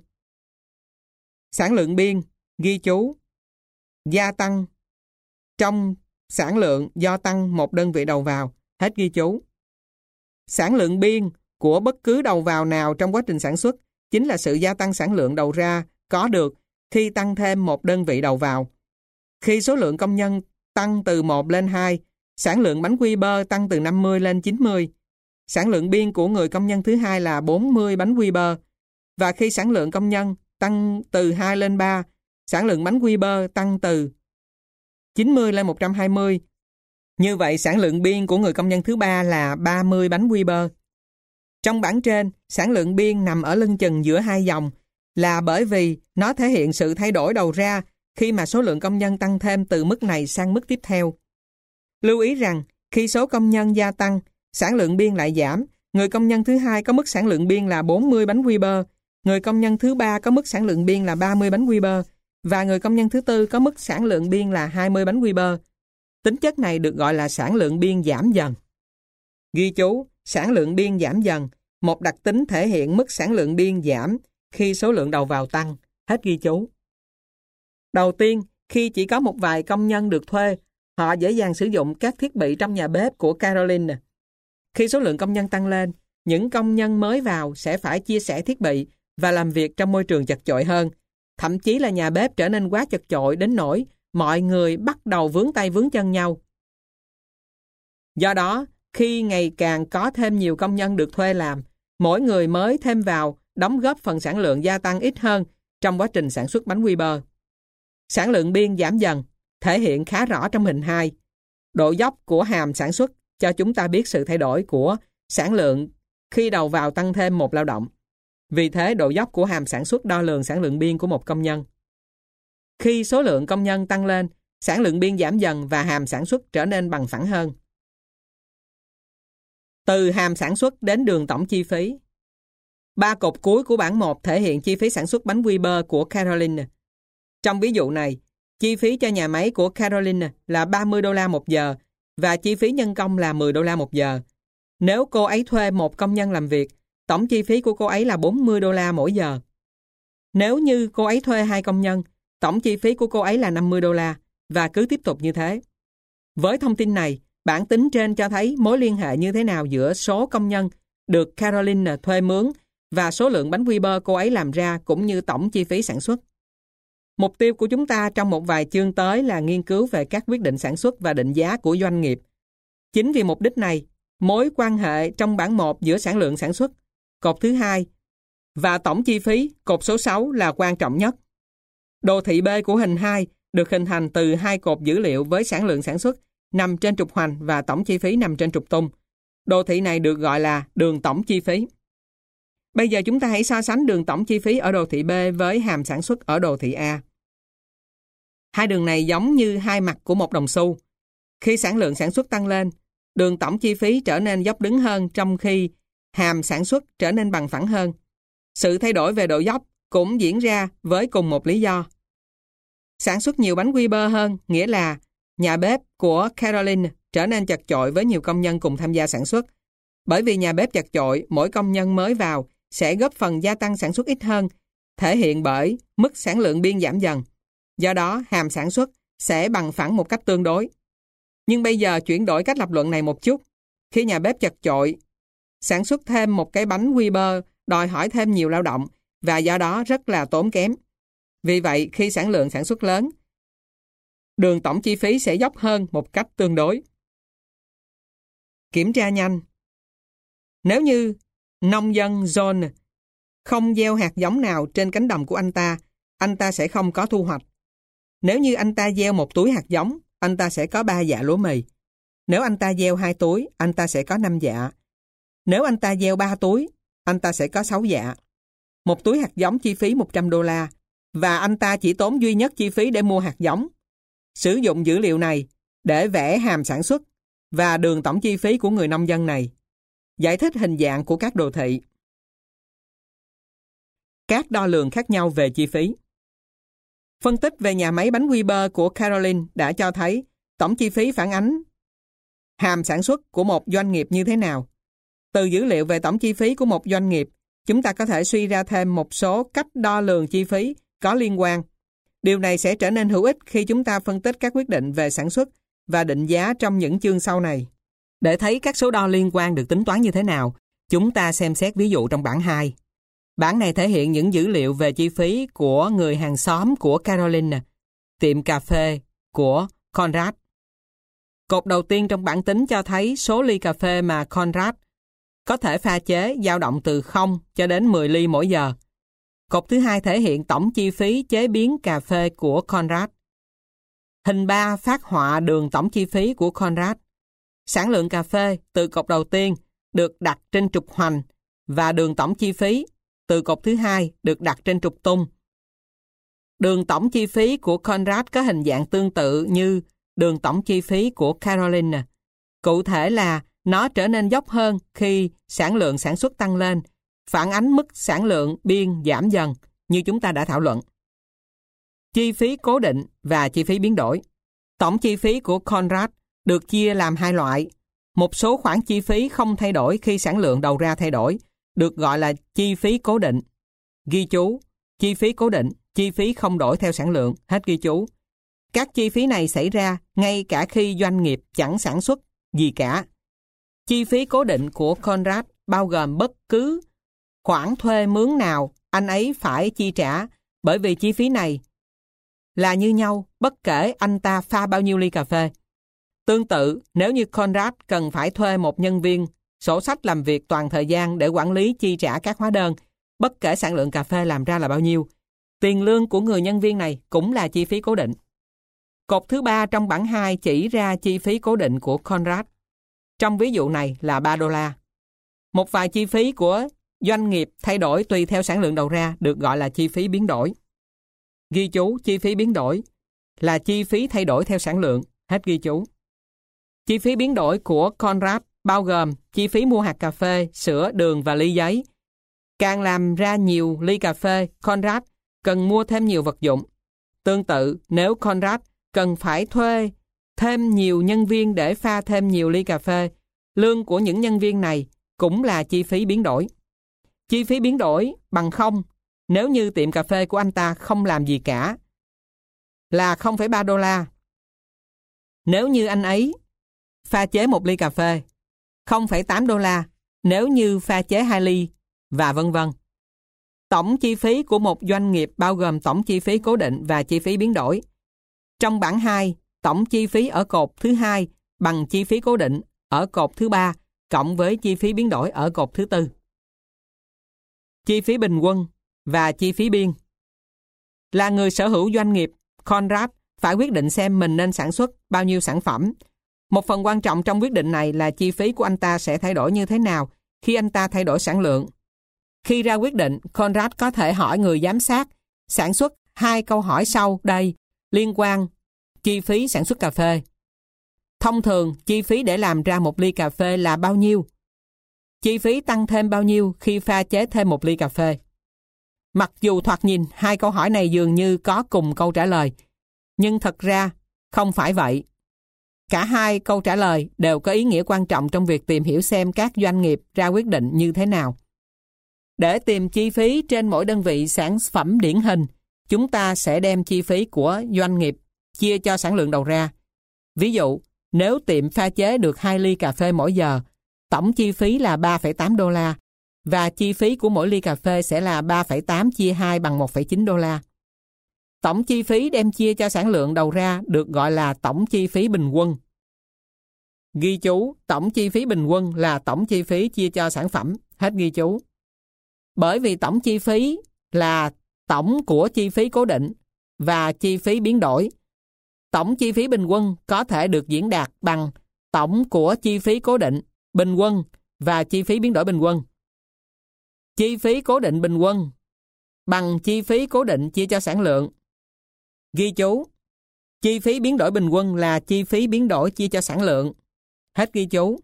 Sản lượng biên, ghi chú, gia tăng trong sản lượng do tăng một đơn vị đầu vào, hết ghi chú. Sản lượng biên của bất cứ đầu vào nào trong quá trình sản xuất chính là sự gia tăng sản lượng đầu ra có được khi tăng thêm một đơn vị đầu vào. Khi số lượng công nhân tăng từ 1 lên 2, sản lượng bánh quy bơ tăng từ 50 lên 90. Sản lượng biên của người công nhân thứ hai là 40 bánh quy bơ. Và khi sản lượng công nhân tăng từ 2 lên 3, sản lượng bánh quy bơ tăng từ 90 lên 120. Như vậy, sản lượng biên của người công nhân thứ ba là 30 bánh quy bơ. Trong bảng trên, sản lượng biên nằm ở lưng chừng giữa 2 dòng là bởi vì nó thể hiện sự thay đổi đầu ra khi mà số lượng công nhân tăng thêm từ mức này sang mức tiếp theo. Lưu ý rằng, khi số công nhân gia tăng, sản lượng biên lại giảm. Người công nhân thứ hai có mức sản lượng biên là 40 bánh quy bơ, người công nhân thứ ba có mức sản lượng biên là 30 bánh quy bơ và người công nhân thứ tư có mức sản lượng biên là 20 bánh quy bơ. Tính chất này được gọi là sản lượng biên giảm dần. Ghi chú, sản lượng biên giảm dần, một đặc tính thể hiện mức sản lượng biên giảm khi số lượng đầu vào tăng, hết ghi chú. Đầu tiên, khi chỉ có một vài công nhân được thuê, họ dễ dàng sử dụng các thiết bị trong nhà bếp của Caroline. Khi số lượng công nhân tăng lên, những công nhân mới vào sẽ phải chia sẻ thiết bị và làm việc trong môi trường chật chội hơn. Thậm chí là nhà bếp trở nên quá chật chội đến nỗi mọi người bắt đầu vướng tay vướng chân nhau. Do đó, khi ngày càng có thêm nhiều công nhân được thuê làm, mỗi người mới thêm vào đóng góp phần sản lượng gia tăng ít hơn trong quá trình sản xuất bánh quy bơ. Sản lượng biên giảm dần, thể hiện khá rõ trong hình 2. Độ dốc của hàm sản xuất cho chúng ta biết sự thay đổi của sản lượng khi đầu vào tăng thêm một lao động. Vì thế, độ dốc của hàm sản xuất đo lường sản lượng biên của một công nhân. Khi số lượng công nhân tăng lên, sản lượng biên giảm dần và hàm sản xuất trở nên bằng phẳng hơn. Từ hàm sản xuất đến đường tổng chi phí. 3 cột cuối của bảng 1 thể hiện chi phí sản xuất bánh quy bơ của Caroline. Trong ví dụ này, chi phí cho nhà máy của Caroline là 30 đô la một giờ và chi phí nhân công là 10 đô la một giờ. Nếu cô ấy thuê một công nhân làm việc, tổng chi phí của cô ấy là 40 đô la mỗi giờ. Nếu như cô ấy thuê 2 công nhân, tổng chi phí của cô ấy là 50 đô la và cứ tiếp tục như thế. Với thông tin này, bảng tính trên cho thấy mối liên hệ như thế nào giữa số công nhân được Caroline thuê mướn và số lượng bánh quy bơ cô ấy làm ra cũng như tổng chi phí sản xuất. Mục tiêu của chúng ta trong một vài chương tới là nghiên cứu về các quyết định sản xuất và định giá của doanh nghiệp. Chính vì mục đích này, mối quan hệ trong bảng 1 giữa sản lượng sản xuất, cột thứ 2, Và tổng chi phí, cột số 6 là quan trọng nhất. Đồ thị B của hình 2 được hình thành từ hai cột dữ liệu với sản lượng sản xuất nằm trên trục hoành và tổng chi phí nằm trên trục tung. Đồ thị này được gọi là đường tổng chi phí. Bây giờ chúng ta hãy so sánh đường tổng chi phí ở đồ thị B với hàm sản xuất ở đồ thị A. Hai đường này giống như hai mặt của một đồng xu. Khi sản lượng sản xuất tăng lên, đường tổng chi phí trở nên dốc đứng hơn, trong khi hàm sản xuất trở nên bằng phẳng hơn. Sự thay đổi về độ dốc cũng diễn ra với cùng một lý do. Sản xuất nhiều bánh quy bơ hơn, nghĩa là nhà bếp của Caroline trở nên chật chội với nhiều công nhân cùng tham gia sản xuất. Bởi vì nhà bếp chật chội, mỗi công nhân mới vào sẽ góp phần gia tăng sản xuất ít hơn, thể hiện bởi mức sản lượng biên giảm dần. Do đó, hàm sản xuất sẽ bằng phẳng một cách tương đối. Nhưng bây giờ chuyển đổi cách lập luận này một chút. Khi nhà bếp chật chội, sản xuất thêm một cái bánh quy bơ đòi hỏi thêm nhiều lao động và do đó rất là tốn kém. Vì vậy, khi sản lượng sản xuất lớn, đường tổng chi phí sẽ dốc hơn một cách tương đối. Kiểm tra nhanh. Nếu như nông dân John không gieo hạt giống nào trên cánh đồng của anh ta sẽ không có thu hoạch. Nếu như anh ta gieo một túi hạt giống, anh ta sẽ có 3 dạ lúa mì. Nếu anh ta gieo 2 túi, anh ta sẽ có 5 dạ. Nếu anh ta gieo 3 túi, anh ta sẽ có 6 dạ. Một túi hạt giống chi phí $100 và anh ta chỉ tốn duy nhất chi phí để mua hạt giống. Sử dụng dữ liệu này để vẽ hàm sản xuất và đường tổng chi phí của người nông dân này. Giải thích hình dạng của các đồ thị. Các đo lường khác nhau về chi phí. Phân tích về nhà máy bánh quy bơ của Caroline đã cho thấy tổng chi phí phản ánh hàm sản xuất của một doanh nghiệp như thế nào. Từ dữ liệu về tổng chi phí của một doanh nghiệp, chúng ta có thể suy ra thêm một số cách đo lường chi phí có liên quan. Điều này sẽ trở nên hữu ích khi chúng ta phân tích các quyết định về sản xuất và định giá trong những chương sau này. Để thấy các số đo liên quan được tính toán như thế nào, chúng ta xem xét ví dụ trong bảng 2. Bảng này thể hiện những dữ liệu về chi phí của người hàng xóm của Caroline, tiệm cà phê của Conrad. Cột đầu tiên trong bảng tính cho thấy số ly cà phê mà Conrad có thể pha chế dao động từ 0 cho đến 10 ly mỗi giờ. Cột thứ hai thể hiện tổng chi phí chế biến cà phê của Conrad. Hình 3 phác họa đường tổng chi phí của Conrad. Sản lượng cà phê từ cột đầu tiên được đặt trên trục hoành và đường tổng chi phí từ cột thứ hai được đặt trên trục tung. Đường tổng chi phí của Conrad có hình dạng tương tự như đường tổng chi phí của Caroline. Cụ thể là nó trở nên dốc hơn khi sản lượng sản xuất tăng lên, phản ánh mức sản lượng biên giảm dần như chúng ta đã thảo luận. Chi phí cố định và chi phí biến đổi. Tổng chi phí của Conrad được chia làm hai loại. Một số khoản chi phí không thay đổi khi sản lượng đầu ra thay đổi, được gọi là chi phí cố định. Ghi chú, chi phí cố định, chi phí không đổi theo sản lượng, hết ghi chú. Các chi phí này xảy ra ngay cả khi doanh nghiệp chẳng sản xuất gì cả. Chi phí cố định của Conrad bao gồm bất cứ khoản thuê mướn nào anh ấy phải chi trả, bởi vì chi phí này là như nhau bất kể anh ta pha bao nhiêu ly cà phê. Tương tự, nếu như Conrad cần phải thuê một nhân viên sổ sách làm việc toàn thời gian để quản lý chi trả các hóa đơn, bất kể sản lượng cà phê làm ra là bao nhiêu, tiền lương của người nhân viên này cũng là chi phí cố định. Cột thứ 3 trong bảng 2 chỉ ra chi phí cố định của Conrad. Trong ví dụ này là $3. Một vài chi phí của doanh nghiệp thay đổi tùy theo sản lượng đầu ra được gọi là chi phí biến đổi. Ghi chú, chi phí biến đổi là chi phí thay đổi theo sản lượng, hết ghi chú. Chi phí biến đổi của Conrad bao gồm chi phí mua hạt cà phê, sữa, đường và ly giấy. Càng làm ra nhiều ly cà phê, Conrad cần mua thêm nhiều vật dụng. Tương tự, nếu Conrad cần phải thuê thêm nhiều nhân viên để pha thêm nhiều ly cà phê, lương của những nhân viên này cũng là chi phí biến đổi. Chi phí biến đổi bằng 0 nếu như tiệm cà phê của anh ta không làm gì cả, là $0,3. Nếu như anh ấy pha chế một ly cà phê, $0,8 nếu như pha chế 2 ly, và vân vân. Tổng chi phí của một doanh nghiệp bao gồm tổng chi phí cố định và chi phí biến đổi. Trong bảng 2, tổng chi phí ở cột thứ 2 bằng chi phí cố định ở cột thứ 3 cộng với chi phí biến đổi ở cột thứ 4. chi phí bình quân và chi phí biên. Là người sở hữu doanh nghiệp, Conrad phải quyết định xem mình nên sản xuất bao nhiêu sản phẩm. Một phần quan trọng trong quyết định này là chi phí của anh ta sẽ thay đổi như thế nào khi anh ta thay đổi sản lượng. Khi ra quyết định, Conrad có thể hỏi người giám sát sản xuất 2 câu hỏi sau đây liên quan chi phí sản xuất cà phê. Thông thường, chi phí để làm ra 1 ly cà phê là bao nhiêu? Chi phí tăng thêm bao nhiêu khi pha chế thêm 1 ly cà phê? Mặc dù thoạt nhìn 2 câu hỏi này dường như có cùng câu trả lời, nhưng thật ra không phải vậy. Cả 2 câu trả lời đều có ý nghĩa quan trọng trong việc tìm hiểu xem các doanh nghiệp ra quyết định như thế nào. Để tìm chi phí trên mỗi đơn vị sản phẩm điển hình, chúng ta sẽ đem chi phí của doanh nghiệp chia cho sản lượng đầu ra. Ví dụ, nếu tiệm pha chế được 2 ly cà phê mỗi giờ, tổng chi phí là $3,8 và chi phí của mỗi ly cà phê sẽ là 3,8 chia 2 bằng $1,9. Tổng chi phí đem chia cho sản lượng đầu ra được gọi là tổng chi phí bình quân. Ghi chú, tổng chi phí bình quân là tổng chi phí chia cho sản phẩm. Hết ghi chú. Bởi vì tổng chi phí là tổng của chi phí cố định và chi phí biến đổi. Tổng chi phí bình quân có thể được diễn đạt bằng tổng của chi phí cố định, bình quân và chi phí biến đổi bình quân. Chi phí cố định bình quân bằng chi phí cố định chia cho sản lượng. Ghi chú, chi phí biến đổi bình quân là chi phí biến đổi chia cho sản lượng. Hết ghi chú.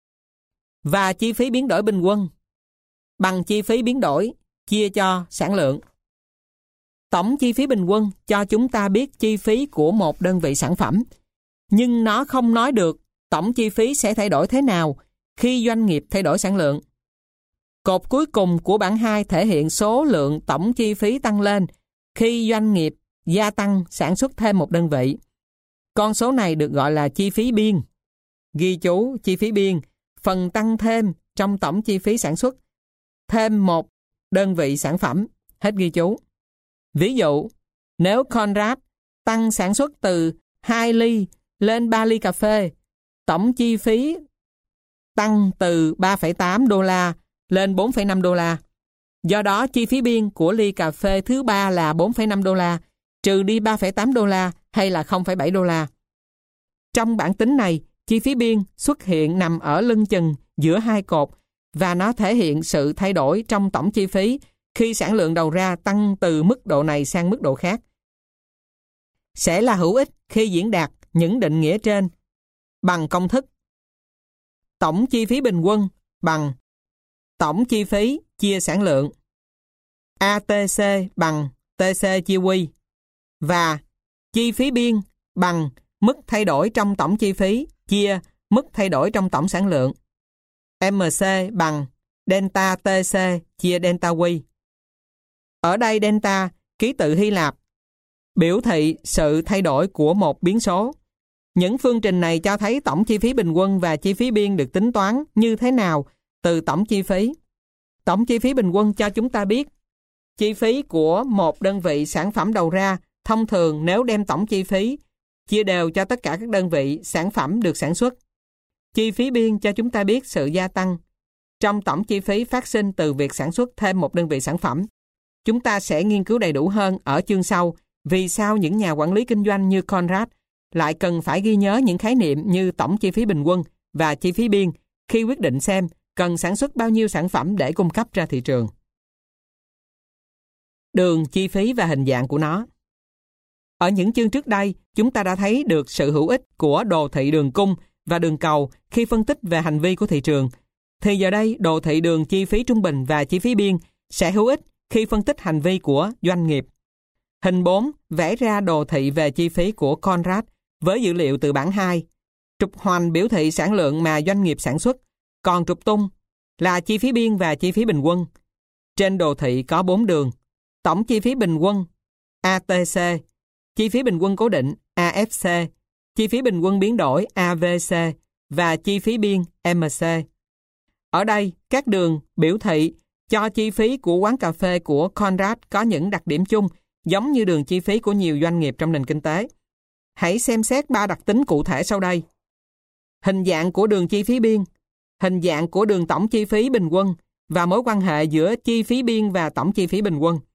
Và chi phí biến đổi bình quân bằng chi phí biến đổi chia cho sản lượng. Tổng chi phí bình quân cho chúng ta biết chi phí của một đơn vị sản phẩm, nhưng nó không nói được tổng chi phí sẽ thay đổi thế nào khi doanh nghiệp thay đổi sản lượng. Cột cuối cùng của bảng 2 thể hiện số lượng tổng chi phí tăng lên khi doanh nghiệp gia tăng sản xuất thêm một đơn vị. Con số này được gọi là chi phí biên. Ghi chú, chi phí biên, phần tăng thêm trong tổng chi phí sản xuất thêm một đơn vị sản phẩm. Hết ghi chú. Ví dụ, nếu Conrad tăng sản xuất từ 2 ly lên 3 ly cà phê, tổng chi phí tăng từ $3,8 lên $4,5. Do đó, chi phí biên của ly cà phê thứ 3 là $4,5, trừ đi $3,8 hay là $0,7. Trong bảng tính này, chi phí biên xuất hiện nằm ở lưng chừng giữa 2 cột và nó thể hiện sự thay đổi trong tổng chi phí khi sản lượng đầu ra tăng từ mức độ này sang mức độ khác. Sẽ là hữu ích khi diễn đạt những định nghĩa trên bằng công thức. Tổng chi phí bình quân bằng tổng chi phí chia sản lượng. ATC bằng TC chia Q. Và chi phí biên bằng mức thay đổi trong tổng chi phí chia mức thay đổi trong tổng sản lượng. MC bằng delta TC chia delta Q. Ở đây delta, ký tự Hy Lạp, biểu thị sự thay đổi của một biến số. Những phương trình này cho thấy tổng chi phí bình quân và chi phí biên được tính toán như thế nào từ tổng chi phí. Tổng chi phí bình quân cho chúng ta biết chi phí của một đơn vị sản phẩm đầu ra thông thường nếu đem tổng chi phí chia đều cho tất cả các đơn vị sản phẩm được sản xuất. Chi phí biên cho chúng ta biết sự gia tăng trong tổng chi phí phát sinh từ việc sản xuất thêm một đơn vị sản phẩm. Chúng ta sẽ nghiên cứu đầy đủ hơn ở chương sau vì sao những nhà quản lý kinh doanh như Conrad lại cần phải ghi nhớ những khái niệm như tổng chi phí bình quân và chi phí biên khi quyết định xem cần sản xuất bao nhiêu sản phẩm để cung cấp ra thị trường. Đường chi phí và hình dạng của nó. Ở những chương trước đây, chúng ta đã thấy được sự hữu ích của đồ thị đường cung và đường cầu khi phân tích về hành vi của thị trường. Thì giờ đây, đồ thị đường chi phí trung bình và chi phí biên sẽ hữu ích khi phân tích hành vi của doanh nghiệp. Hình 4 vẽ ra đồ thị về chi phí của Conrad với dữ liệu từ bảng 2. Trục hoành biểu thị sản lượng mà doanh nghiệp sản xuất, còn trục tung là chi phí biên và chi phí bình quân. Trên đồ thị có 4 đường: tổng chi phí bình quân ATC, chi phí bình quân cố định AFC, chi phí bình quân biến đổi AVC và chi phí biên MC. Ở đây, các đường biểu thị cho chi phí của quán cà phê của Conrad có những đặc điểm chung giống như đường chi phí của nhiều doanh nghiệp trong nền kinh tế. Hãy xem xét 3 đặc tính cụ thể sau đây. Hình dạng của đường chi phí biên, hình dạng của đường tổng chi phí bình quân và mối quan hệ giữa chi phí biên và tổng chi phí bình quân.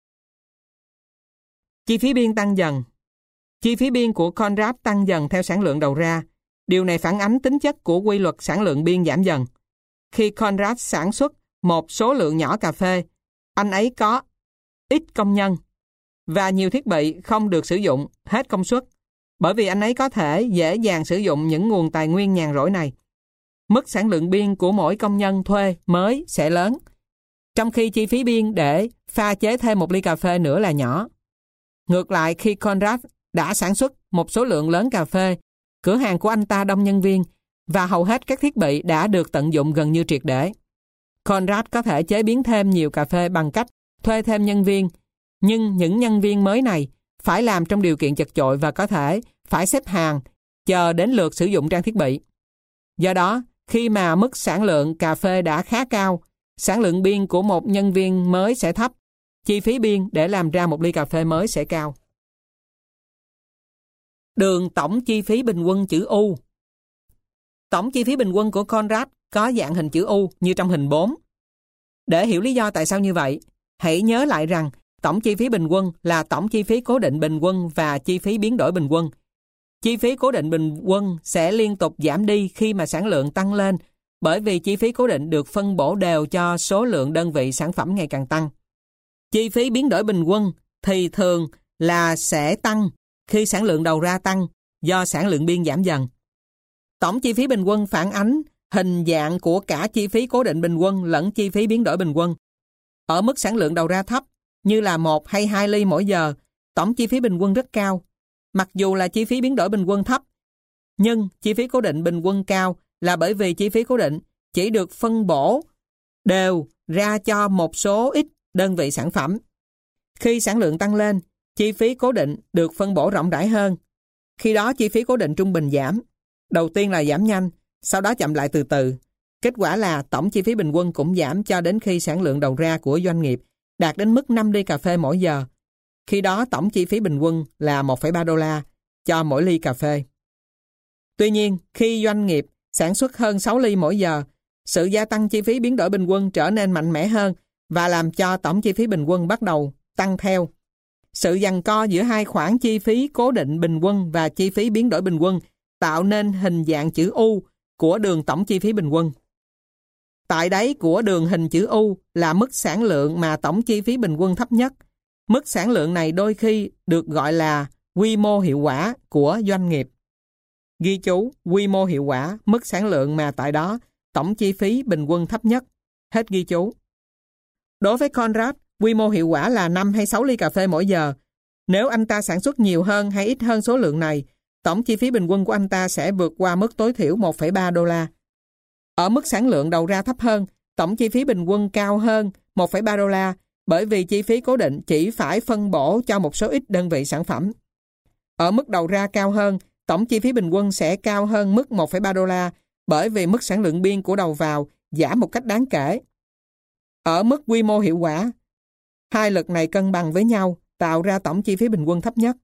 Chi phí biên tăng dần. Chi phí biên của Conrad tăng dần theo sản lượng đầu ra. Điều này phản ánh tính chất của quy luật sản lượng biên giảm dần. Khi Conrad sản xuất một số lượng nhỏ cà phê, anh ấy có ít công nhân và nhiều thiết bị không được sử dụng hết công suất, bởi vì anh ấy có thể dễ dàng sử dụng những nguồn tài nguyên nhàn rỗi này. Mức sản lượng biên của mỗi công nhân thuê mới sẽ lớn, trong khi chi phí biên để pha chế thêm một ly cà phê nữa là nhỏ. Ngược lại, khi Conrad đã sản xuất một số lượng lớn cà phê, cửa hàng của anh ta đông nhân viên và hầu hết các thiết bị đã được tận dụng gần như triệt để. Conrad có thể chế biến thêm nhiều cà phê bằng cách thuê thêm nhân viên, nhưng những nhân viên mới này phải làm trong điều kiện chật chội và có thể phải xếp hàng chờ đến lượt sử dụng trang thiết bị. Do đó, khi mà mức sản lượng cà phê đã khá cao, sản lượng biên của một nhân viên mới sẽ thấp, chi phí biên để làm ra một ly cà phê mới sẽ cao. Đường tổng chi phí bình quân chữ U. Tổng chi phí bình quân của Conrad có dạng hình chữ U như trong hình 4. Để hiểu lý do tại sao như vậy, hãy nhớ lại rằng tổng chi phí bình quân là tổng chi phí cố định bình quân và chi phí biến đổi bình quân. Chi phí cố định bình quân sẽ liên tục giảm đi khi mà sản lượng tăng lên, bởi vì chi phí cố định được phân bổ đều cho số lượng đơn vị sản phẩm ngày càng tăng. Chi phí biến đổi bình quân thì thường là sẽ tăng khi sản lượng đầu ra tăng do sản lượng biên giảm dần. Tổng chi phí bình quân phản ánh hình dạng của cả chi phí cố định bình quân lẫn chi phí biến đổi bình quân. Ở mức sản lượng đầu ra thấp, như là 1 hay 2 ly mỗi giờ, tổng chi phí bình quân rất cao. Mặc dù là chi phí biến đổi bình quân thấp, nhưng chi phí cố định bình quân cao là bởi vì chi phí cố định chỉ được phân bổ đều ra cho một số ít đơn vị sản phẩm. Khi sản lượng tăng lên, chi phí cố định được phân bổ rộng rãi hơn. Khi đó chi phí cố định trung bình giảm. Đầu tiên là giảm nhanh, sau đó chậm lại từ từ. Kết quả là tổng chi phí bình quân cũng giảm cho đến khi sản lượng đầu ra của doanh nghiệp đạt đến mức 5 ly cà phê mỗi giờ. Khi đó tổng chi phí bình quân là 1,3 đô la cho mỗi ly cà phê. Tuy nhiên, khi doanh nghiệp sản xuất hơn 6 ly mỗi giờ, sự gia tăng chi phí biến đổi bình quân trở nên mạnh mẽ hơn và làm cho tổng chi phí bình quân bắt đầu tăng theo. Sự giằng co giữa hai khoản chi phí cố định bình quân và chi phí biến đổi bình quân tạo nên hình dạng chữ U của đường tổng chi phí bình quân. Tại đáy của đường hình chữ U là mức sản lượng mà tổng chi phí bình quân thấp nhất. Mức sản lượng này đôi khi được gọi là quy mô hiệu quả của doanh nghiệp. Ghi chú quy mô hiệu quả, mức sản lượng mà tại đó tổng chi phí bình quân thấp nhất. Hết ghi chú. Đối với Conrad, quy mô hiệu quả là 5 hay 6 ly cà phê mỗi giờ. Nếu anh ta sản xuất nhiều hơn hay ít hơn số lượng này, tổng chi phí bình quân của anh ta sẽ vượt qua mức tối thiểu 1,3 đô la. Ở mức sản lượng đầu ra thấp hơn, tổng chi phí bình quân cao hơn 1,3 đô la bởi vì chi phí cố định chỉ phải phân bổ cho một số ít đơn vị sản phẩm. Ở mức đầu ra cao hơn, tổng chi phí bình quân sẽ cao hơn mức 1,3 đô la bởi vì mức sản lượng biên của đầu vào giảm một cách đáng kể. Ở mức quy mô hiệu quả, hai lực này cân bằng với nhau tạo ra tổng chi phí bình quân thấp nhất.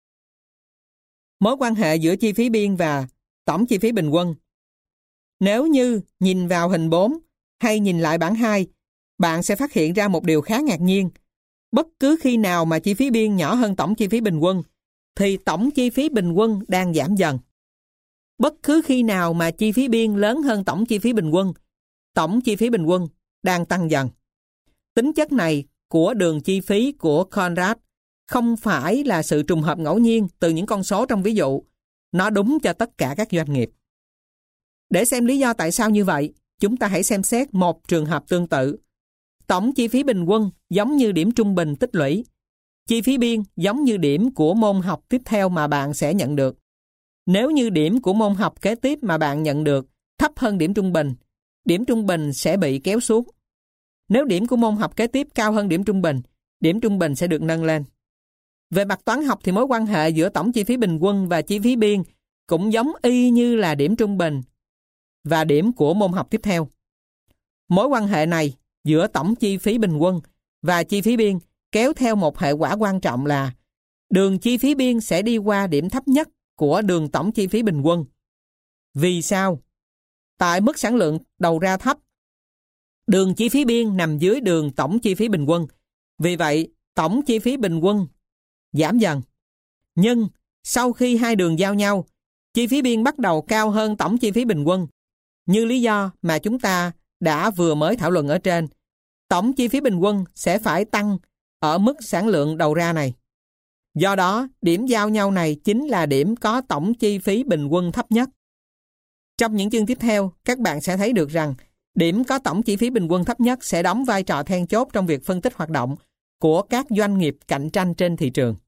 Mối quan hệ giữa chi phí biên và tổng chi phí bình quân. Nếu như nhìn vào hình 4 hay nhìn lại bảng 2, bạn sẽ phát hiện ra một điều khá ngạc nhiên. Bất cứ khi nào mà chi phí biên nhỏ hơn tổng chi phí bình quân, thì tổng chi phí bình quân đang giảm dần. Bất cứ khi nào mà chi phí biên lớn hơn tổng chi phí bình quân, tổng chi phí bình quân đang tăng dần. Tính chất này của đường chi phí của Conrad không phải là sự trùng hợp ngẫu nhiên từ những con số trong ví dụ. Nó đúng cho tất cả các doanh nghiệp. Để xem lý do tại sao như vậy, chúng ta hãy xem xét một trường hợp tương tự. Tổng chi phí bình quân giống như điểm trung bình tích lũy. Chi phí biên giống như điểm của môn học tiếp theo mà bạn sẽ nhận được. Nếu như điểm của môn học kế tiếp mà bạn nhận được thấp hơn điểm trung bình sẽ bị kéo xuống. Nếu điểm của môn học kế tiếp cao hơn điểm trung bình sẽ được nâng lên. Về mặt toán học thì mối quan hệ giữa tổng chi phí bình quân và chi phí biên cũng giống y như là điểm trung bình và điểm của môn học tiếp theo. Mối quan hệ này giữa tổng chi phí bình quân và chi phí biên kéo theo một hệ quả quan trọng là đường chi phí biên sẽ đi qua điểm thấp nhất của đường tổng chi phí bình quân. Vì sao? Tại mức sản lượng đầu ra thấp, Đường chi phí biên nằm dưới đường tổng chi phí bình quân. Vì vậy, tổng chi phí bình quân giảm dần. Nhưng sau khi hai đường giao nhau, chi phí biên bắt đầu cao hơn tổng chi phí bình quân. Như lý do mà chúng ta đã vừa mới thảo luận ở trên, tổng chi phí bình quân sẽ phải tăng ở mức sản lượng đầu ra này. Do đó, điểm giao nhau này chính là điểm có tổng chi phí bình quân thấp nhất. Trong những chương tiếp theo, các bạn sẽ thấy được rằng điểm có tổng chi phí bình quân thấp nhất sẽ đóng vai trò then chốt trong việc phân tích hoạt động của các doanh nghiệp cạnh tranh trên thị trường.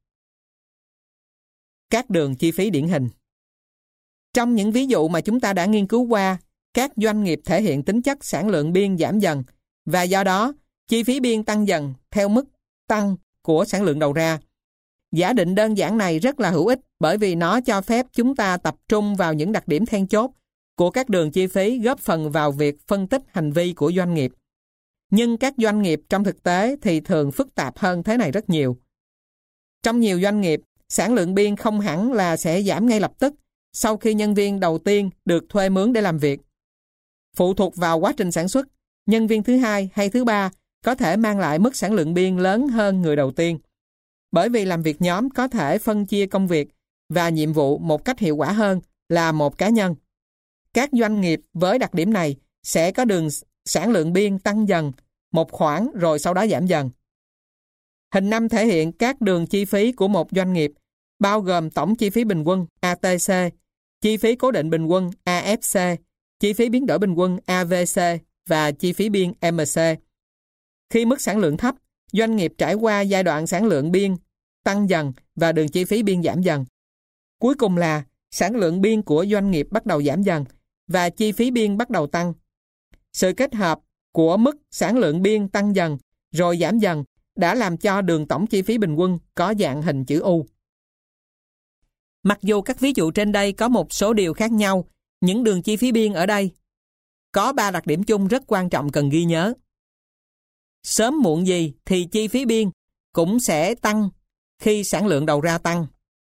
Các đường chi phí điển hình. Trong những ví dụ mà chúng ta đã nghiên cứu qua, các doanh nghiệp thể hiện tính chất sản lượng biên giảm dần và do đó chi phí biên tăng dần theo mức tăng của sản lượng đầu ra. Giả định đơn giản này rất là hữu ích bởi vì nó cho phép chúng ta tập trung vào những đặc điểm then chốt của các đường chi phí, góp phần vào việc phân tích hành vi của doanh nghiệp. Nhưng các doanh nghiệp trong thực tế thì thường phức tạp hơn thế này rất nhiều. Trong nhiều doanh nghiệp, sản lượng biên không hẳn là sẽ giảm ngay lập tức sau khi nhân viên đầu tiên được thuê mướn để làm việc. Phụ thuộc vào quá trình sản xuất, nhân viên thứ hai hay thứ ba có thể mang lại mức sản lượng biên lớn hơn người đầu tiên. Bởi vì làm việc nhóm có thể phân chia công việc và nhiệm vụ một cách hiệu quả hơn là một cá nhân. Các doanh nghiệp với đặc điểm này sẽ có đường sản lượng biên tăng dần một khoảng rồi sau đó giảm dần. Hình 5 thể hiện các đường chi phí của một doanh nghiệp, bao gồm tổng chi phí bình quân ATC, chi phí cố định bình quân AFC, chi phí biến đổi bình quân AVC và chi phí biên MC. Khi mức sản lượng thấp, doanh nghiệp trải qua giai đoạn sản lượng biên tăng dần và đường chi phí biên giảm dần. Cuối cùng là sản lượng biên của doanh nghiệp bắt đầu giảm dần và chi phí biên bắt đầu tăng. Sự kết hợp của mức sản lượng biên tăng dần rồi giảm dần đã làm cho đường tổng chi phí bình quân có dạng hình chữ U. Mặc dù các ví dụ trên đây có một số điều khác nhau, những đường chi phí biên ở đây có 3 đặc điểm chung rất quan trọng cần ghi nhớ. Sớm muộn gì thì chi phí biên cũng sẽ tăng khi sản lượng đầu ra tăng.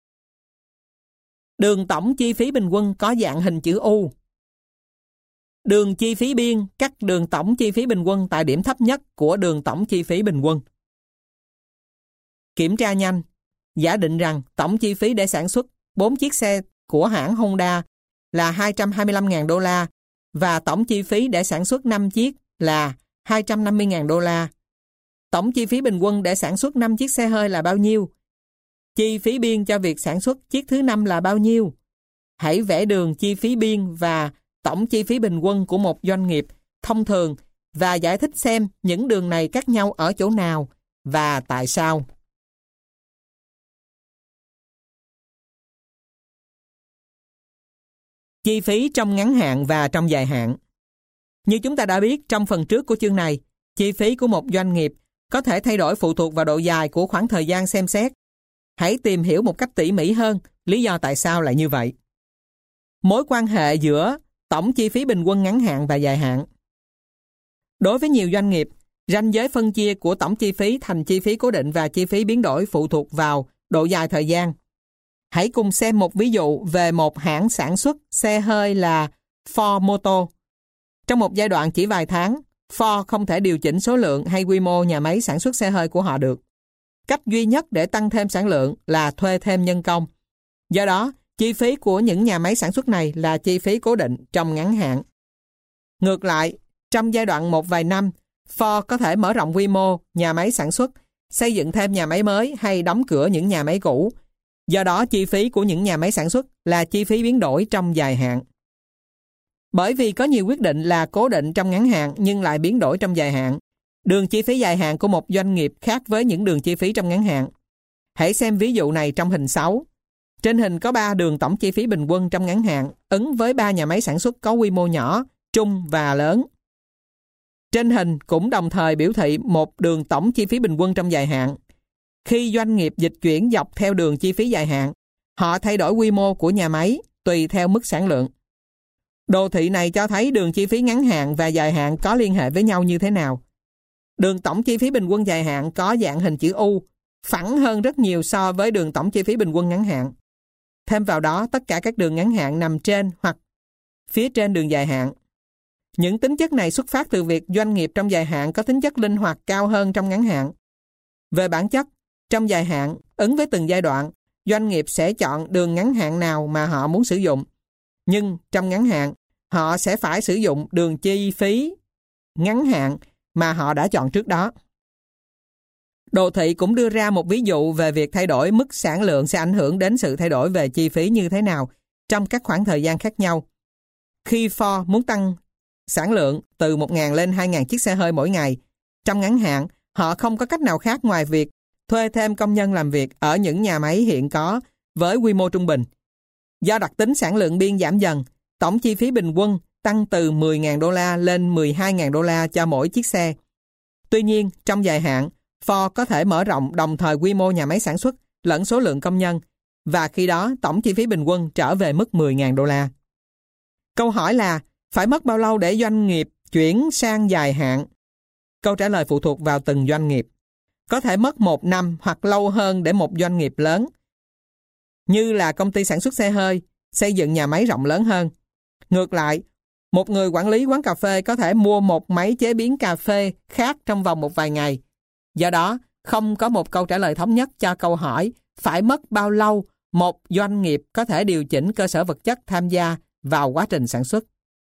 Đường tổng chi phí bình quân có dạng hình chữ U. Đường chi phí biên cắt đường tổng chi phí bình quân tại điểm thấp nhất của đường tổng chi phí bình quân. Kiểm tra nhanh. Giả định rằng tổng chi phí để sản xuất 4 chiếc xe của hãng Honda là 225.000 đô la và tổng chi phí để sản xuất 5 chiếc là 250.000 đô la. Tổng chi phí bình quân để sản xuất 5 chiếc xe hơi là bao nhiêu? Chi phí biên cho việc sản xuất chiếc thứ 5 là bao nhiêu? Hãy vẽ đường chi phí biên và tổng chi phí bình quân của một doanh nghiệp thông thường và giải thích xem những đường này khác nhau ở chỗ nào và tại sao. Chi phí trong ngắn hạn và trong dài hạn. Như chúng ta đã biết trong phần trước của chương này, chi phí của một doanh nghiệp có thể thay đổi phụ thuộc vào độ dài của khoảng thời gian xem xét. Hãy tìm hiểu một cách tỉ mỉ hơn lý do tại sao lại như vậy. Mối quan hệ giữa tổng chi phí bình quân ngắn hạn và dài hạn. Đối với nhiều doanh nghiệp, ranh giới phân chia của tổng chi phí thành chi phí cố định và chi phí biến đổi phụ thuộc vào độ dài thời gian. Hãy cùng xem một ví dụ về một hãng sản xuất xe hơi là Ford Motor. Trong một giai đoạn chỉ vài tháng, Ford không thể điều chỉnh số lượng hay quy mô nhà máy sản xuất xe hơi của họ được. Cách duy nhất để tăng thêm sản lượng là thuê thêm nhân công. Do đó, chi phí của những nhà máy sản xuất này là chi phí cố định trong ngắn hạn. Ngược lại, trong giai đoạn một vài năm, Ford có thể mở rộng quy mô nhà máy sản xuất, xây dựng thêm nhà máy mới hay đóng cửa những nhà máy cũ. Do đó, chi phí của những nhà máy sản xuất là chi phí biến đổi trong dài hạn. Bởi vì có nhiều quyết định là cố định trong ngắn hạn nhưng lại biến đổi trong dài hạn, đường chi phí dài hạn của một doanh nghiệp khác với những đường chi phí trong ngắn hạn. Hãy xem ví dụ này trong hình 6. Trên hình có 3 đường tổng chi phí bình quân trong ngắn hạn, ứng với 3 nhà máy sản xuất có quy mô nhỏ, trung và lớn. Trên hình cũng đồng thời biểu thị một đường tổng chi phí bình quân trong dài hạn. Khi doanh nghiệp dịch chuyển dọc theo đường chi phí dài hạn, họ thay đổi quy mô của nhà máy tùy theo mức sản lượng. Đồ thị này cho thấy đường chi phí ngắn hạn và dài hạn có liên hệ với nhau như thế nào. Đường tổng chi phí bình quân dài hạn có dạng hình chữ U, phẳng hơn rất nhiều so với đường tổng chi phí bình quân ngắn hạn. Thêm vào đó, tất cả các đường ngắn hạn nằm trên hoặc phía trên đường dài hạn. Những tính chất này xuất phát từ việc doanh nghiệp trong dài hạn có tính chất linh hoạt cao hơn trong ngắn hạn. Về bản chất, trong dài hạn, ứng với từng giai đoạn, doanh nghiệp sẽ chọn đường ngắn hạn nào mà họ muốn sử dụng. Nhưng trong ngắn hạn, họ sẽ phải sử dụng đường chi phí ngắn hạn mà họ đã chọn trước đó. Đồ thị cũng đưa ra một ví dụ về việc thay đổi mức sản lượng sẽ ảnh hưởng đến sự thay đổi về chi phí như thế nào trong các khoảng thời gian khác nhau. Khi Ford muốn tăng sản lượng từ 1.000 lên 2.000 chiếc xe hơi mỗi ngày, trong ngắn hạn, họ không có cách nào khác ngoài việc thuê thêm công nhân làm việc ở những nhà máy hiện có với quy mô trung bình. Do đặc tính sản lượng biên giảm dần, tổng chi phí bình quân tăng từ 10.000 đô la lên 12.000 đô la cho mỗi chiếc xe. Tuy nhiên, trong dài hạn, Ford có thể mở rộng đồng thời quy mô nhà máy sản xuất lẫn số lượng công nhân, và khi đó tổng chi phí bình quân trở về mức 10.000 đô la. Câu hỏi là, phải mất bao lâu để doanh nghiệp chuyển sang dài hạn? Câu trả lời phụ thuộc vào từng doanh nghiệp. Có thể mất 1 năm hoặc lâu hơn để một doanh nghiệp lớn, như là công ty sản xuất xe hơi, xây dựng nhà máy rộng lớn hơn. Ngược lại, một người quản lý quán cà phê có thể mua một máy chế biến cà phê khác trong vòng một vài ngày. Do đó, không có một câu trả lời thống nhất cho câu hỏi phải mất bao lâu một doanh nghiệp có thể điều chỉnh cơ sở vật chất tham gia vào quá trình sản xuất.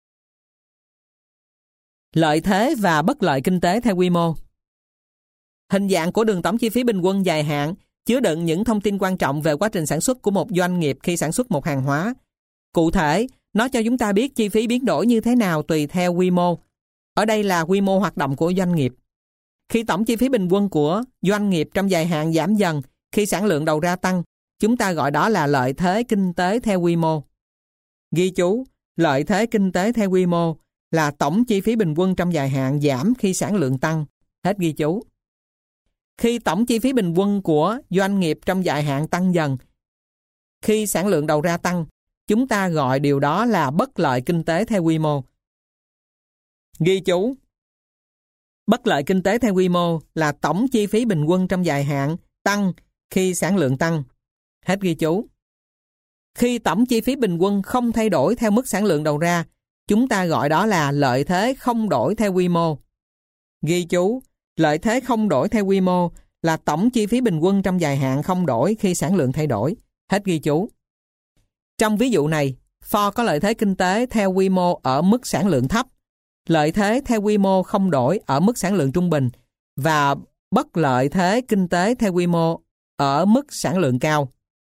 Lợi thế và bất lợi kinh tế theo quy mô. Hình dạng của đường tổng chi phí bình quân dài hạn chứa đựng những thông tin quan trọng về quá trình sản xuất của một doanh nghiệp khi sản xuất một hàng hóa. Cụ thể, nó cho chúng ta biết chi phí biến đổi như thế nào tùy theo quy mô. Ở đây là quy mô hoạt động của doanh nghiệp. Khi tổng chi phí bình quân của doanh nghiệp trong dài hạn giảm dần khi sản lượng đầu ra tăng, chúng ta gọi đó là lợi thế kinh tế theo quy mô. Ghi chú, lợi thế kinh tế theo quy mô là tổng chi phí bình quân trong dài hạn giảm khi sản lượng tăng. Hết ghi chú. Khi tổng chi phí bình quân của doanh nghiệp trong dài hạn tăng dần khi sản lượng đầu ra tăng, chúng ta gọi điều đó là bất lợi kinh tế theo quy mô. Ghi chú, bất lợi kinh tế theo quy mô là tổng chi phí bình quân trong dài hạn tăng khi sản lượng tăng. Hết ghi chú. Khi tổng chi phí bình quân không thay đổi theo mức sản lượng đầu ra, chúng ta gọi đó là lợi thế không đổi theo quy mô. Ghi chú, lợi thế không đổi theo quy mô là tổng chi phí bình quân trong dài hạn không đổi khi sản lượng thay đổi. Hết ghi chú. Trong ví dụ này, Ford có lợi thế kinh tế theo quy mô ở mức sản lượng thấp, lợi thế theo quy mô không đổi ở mức sản lượng trung bình và bất lợi thế kinh tế theo quy mô ở mức sản lượng cao.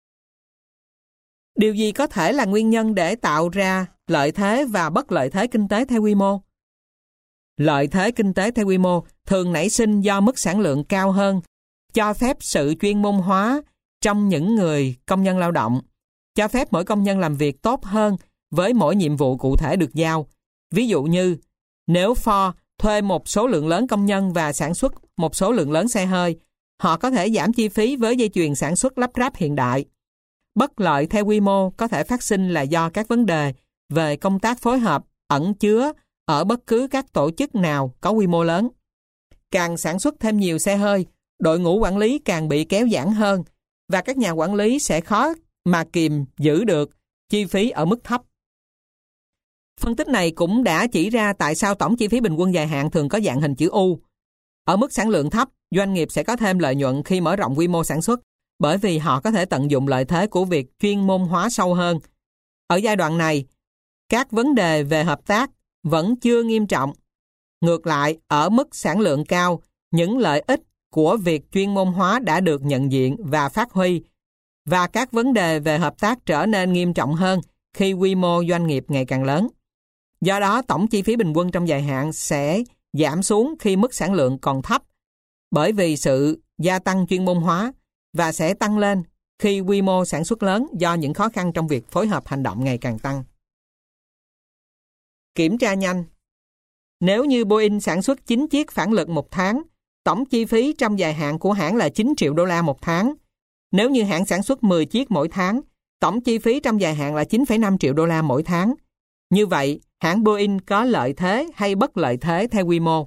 Điều gì có thể là nguyên nhân để tạo ra lợi thế và bất lợi thế kinh tế theo quy mô? Lợi thế kinh tế theo quy mô thường nảy sinh do mức sản lượng cao hơn, cho phép sự chuyên môn hóa trong những người công nhân lao động, cho phép mỗi công nhân làm việc tốt hơn với mỗi nhiệm vụ cụ thể được giao. Ví dụ như, nếu Ford thuê một số lượng lớn công nhân và sản xuất một số lượng lớn xe hơi, họ có thể giảm chi phí với dây chuyền sản xuất lắp ráp hiện đại. Bất lợi theo quy mô có thể phát sinh là do các vấn đề về công tác phối hợp ẩn chứa ở bất cứ các tổ chức nào có quy mô lớn. Càng sản xuất thêm nhiều xe hơi, đội ngũ quản lý càng bị kéo giãn hơn và các nhà quản lý sẽ khó mà kìm giữ được chi phí ở mức thấp. Phân tích này cũng đã chỉ ra tại sao tổng chi phí bình quân dài hạn thường có dạng hình chữ U. Ở mức sản lượng thấp, doanh nghiệp sẽ có thêm lợi nhuận khi mở rộng quy mô sản xuất, bởi vì họ có thể tận dụng lợi thế của việc chuyên môn hóa sâu hơn. Ở giai đoạn này, các vấn đề về hợp tác vẫn chưa nghiêm trọng. Ngược lại, ở mức sản lượng cao, những lợi ích của việc chuyên môn hóa đã được nhận diện và phát huy, và các vấn đề về hợp tác trở nên nghiêm trọng hơn khi quy mô doanh nghiệp ngày càng lớn. Do đó, tổng chi phí bình quân trong dài hạn sẽ giảm xuống khi mức sản lượng còn thấp, bởi vì sự gia tăng chuyên môn hóa, và sẽ tăng lên khi quy mô sản xuất lớn do những khó khăn trong việc phối hợp hành động ngày càng tăng. Kiểm tra nhanh. Nếu như Boeing sản xuất 9 chiếc phản lực một tháng, tổng chi phí trong dài hạn của hãng là 9 triệu đô la một tháng. Nếu như hãng sản xuất 10 chiếc mỗi tháng, tổng chi phí trong dài hạn là 9,5 triệu đô la mỗi tháng. Như vậy, hãng Boeing có lợi thế hay bất lợi thế theo quy mô?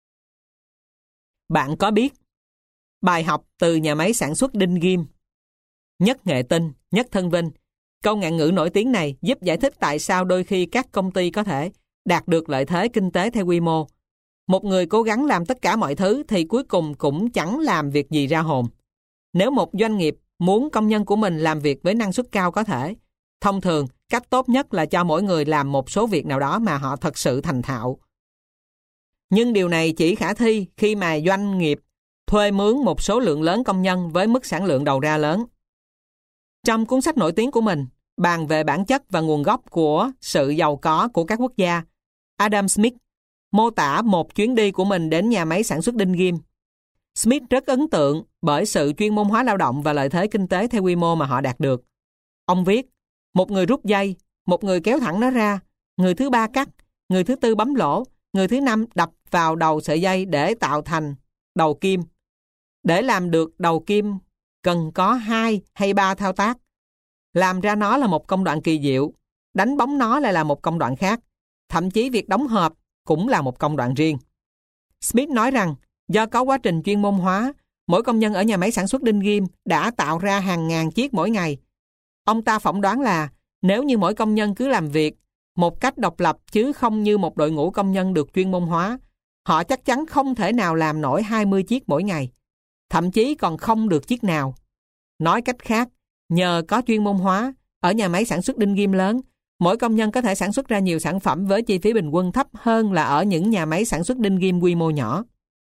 Bạn có biết bài học từ nhà máy sản xuất đinh ghim, nhất nghệ tinh, nhất thân vinh. Câu ngạn ngữ nổi tiếng này giúp giải thích tại sao đôi khi các công ty có thể đạt được lợi thế kinh tế theo quy mô. Một người cố gắng làm tất cả mọi thứ thì cuối cùng cũng chẳng làm việc gì ra hồn. Nếu một doanh nghiệp muốn công nhân của mình làm việc với năng suất cao có thể, thông thường cách tốt nhất là cho mỗi người làm một số việc nào đó mà họ thật sự thành thạo. Nhưng điều này chỉ khả thi khi mà doanh nghiệp thuê mướn một số lượng lớn công nhân với mức sản lượng đầu ra lớn. Trong cuốn sách nổi tiếng của mình, bàn về bản chất và nguồn gốc của sự giàu có của các quốc gia, Adam Smith mô tả một chuyến đi của mình đến nhà máy sản xuất đinh ghim. Smith rất ấn tượng bởi sự chuyên môn hóa lao động và lợi thế kinh tế theo quy mô mà họ đạt được. Ông viết, một người rút dây, một người kéo thẳng nó ra, người thứ ba cắt, người thứ tư bấm lỗ, người thứ năm đập vào đầu sợi dây để tạo thành đầu kim. Để làm được đầu kim cần có 2 hay 3 thao tác. Làm ra nó là một công đoạn kỳ diệu, đánh bóng nó lại là một công đoạn khác. Thậm chí việc đóng hộp cũng là một công đoạn riêng. Smith nói rằng, do có quá trình chuyên môn hóa, mỗi công nhân ở nhà máy sản xuất đinh ghim đã tạo ra hàng ngàn chiếc mỗi ngày. Ông ta phỏng đoán là nếu như mỗi công nhân cứ làm việc một cách độc lập chứ không như một đội ngũ công nhân được chuyên môn hóa, họ chắc chắn không thể nào làm nổi 20 chiếc mỗi ngày. Thậm chí còn không được chiếc nào. Nói cách khác, nhờ có chuyên môn hóa, ở nhà máy sản xuất đinh ghim lớn, mỗi công nhân có thể sản xuất ra nhiều sản phẩm với chi phí bình quân thấp hơn là ở những nhà máy sản xuất đinh ghim quy mô nhỏ.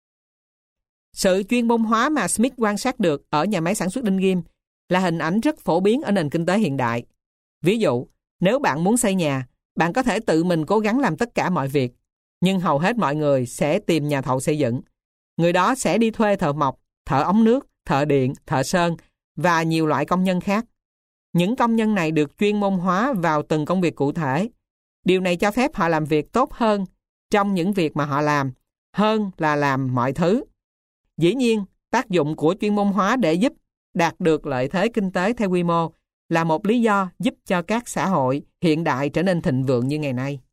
Sự chuyên môn hóa mà Smith quan sát được ở nhà máy sản xuất đinh ghim là hình ảnh rất phổ biến ở nền kinh tế hiện đại. Ví dụ, nếu bạn muốn xây nhà, bạn có thể tự mình cố gắng làm tất cả mọi việc, nhưng hầu hết mọi người sẽ tìm nhà thầu xây dựng. Người đó sẽ đi thuê thợ mộc, thợ ống nước, thợ điện, thợ sơn và nhiều loại công nhân khác. Những công nhân này được chuyên môn hóa vào từng công việc cụ thể. Điều này cho phép họ làm việc tốt hơn trong những việc mà họ làm, hơn là làm mọi thứ. Dĩ nhiên, tác dụng của chuyên môn hóa để giúp đạt được lợi thế kinh tế theo quy mô là một lý do giúp cho các xã hội hiện đại trở nên thịnh vượng như ngày nay.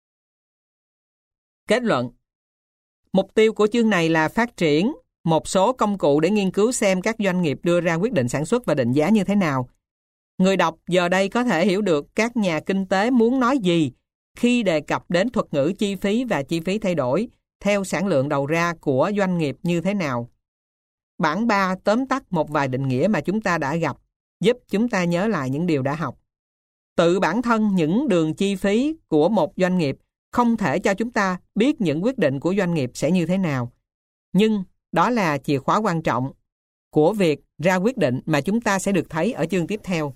Kết luận. Mục tiêu của chương này là phát triển một số công cụ để nghiên cứu xem các doanh nghiệp đưa ra quyết định sản xuất và định giá như thế nào. Người đọc giờ đây có thể hiểu được các nhà kinh tế muốn nói gì khi đề cập đến thuật ngữ chi phí và chi phí thay đổi theo sản lượng đầu ra của doanh nghiệp như thế nào. Bản 3 tóm tắt một vài định nghĩa mà chúng ta đã gặp, giúp chúng ta nhớ lại những điều đã học. Tự bản thân những đường chi phí của một doanh nghiệp không thể cho chúng ta biết những quyết định của doanh nghiệp sẽ như thế nào. Nhưng đó là chìa khóa quan trọng của việc ra quyết định mà chúng ta sẽ được thấy ở chương tiếp theo.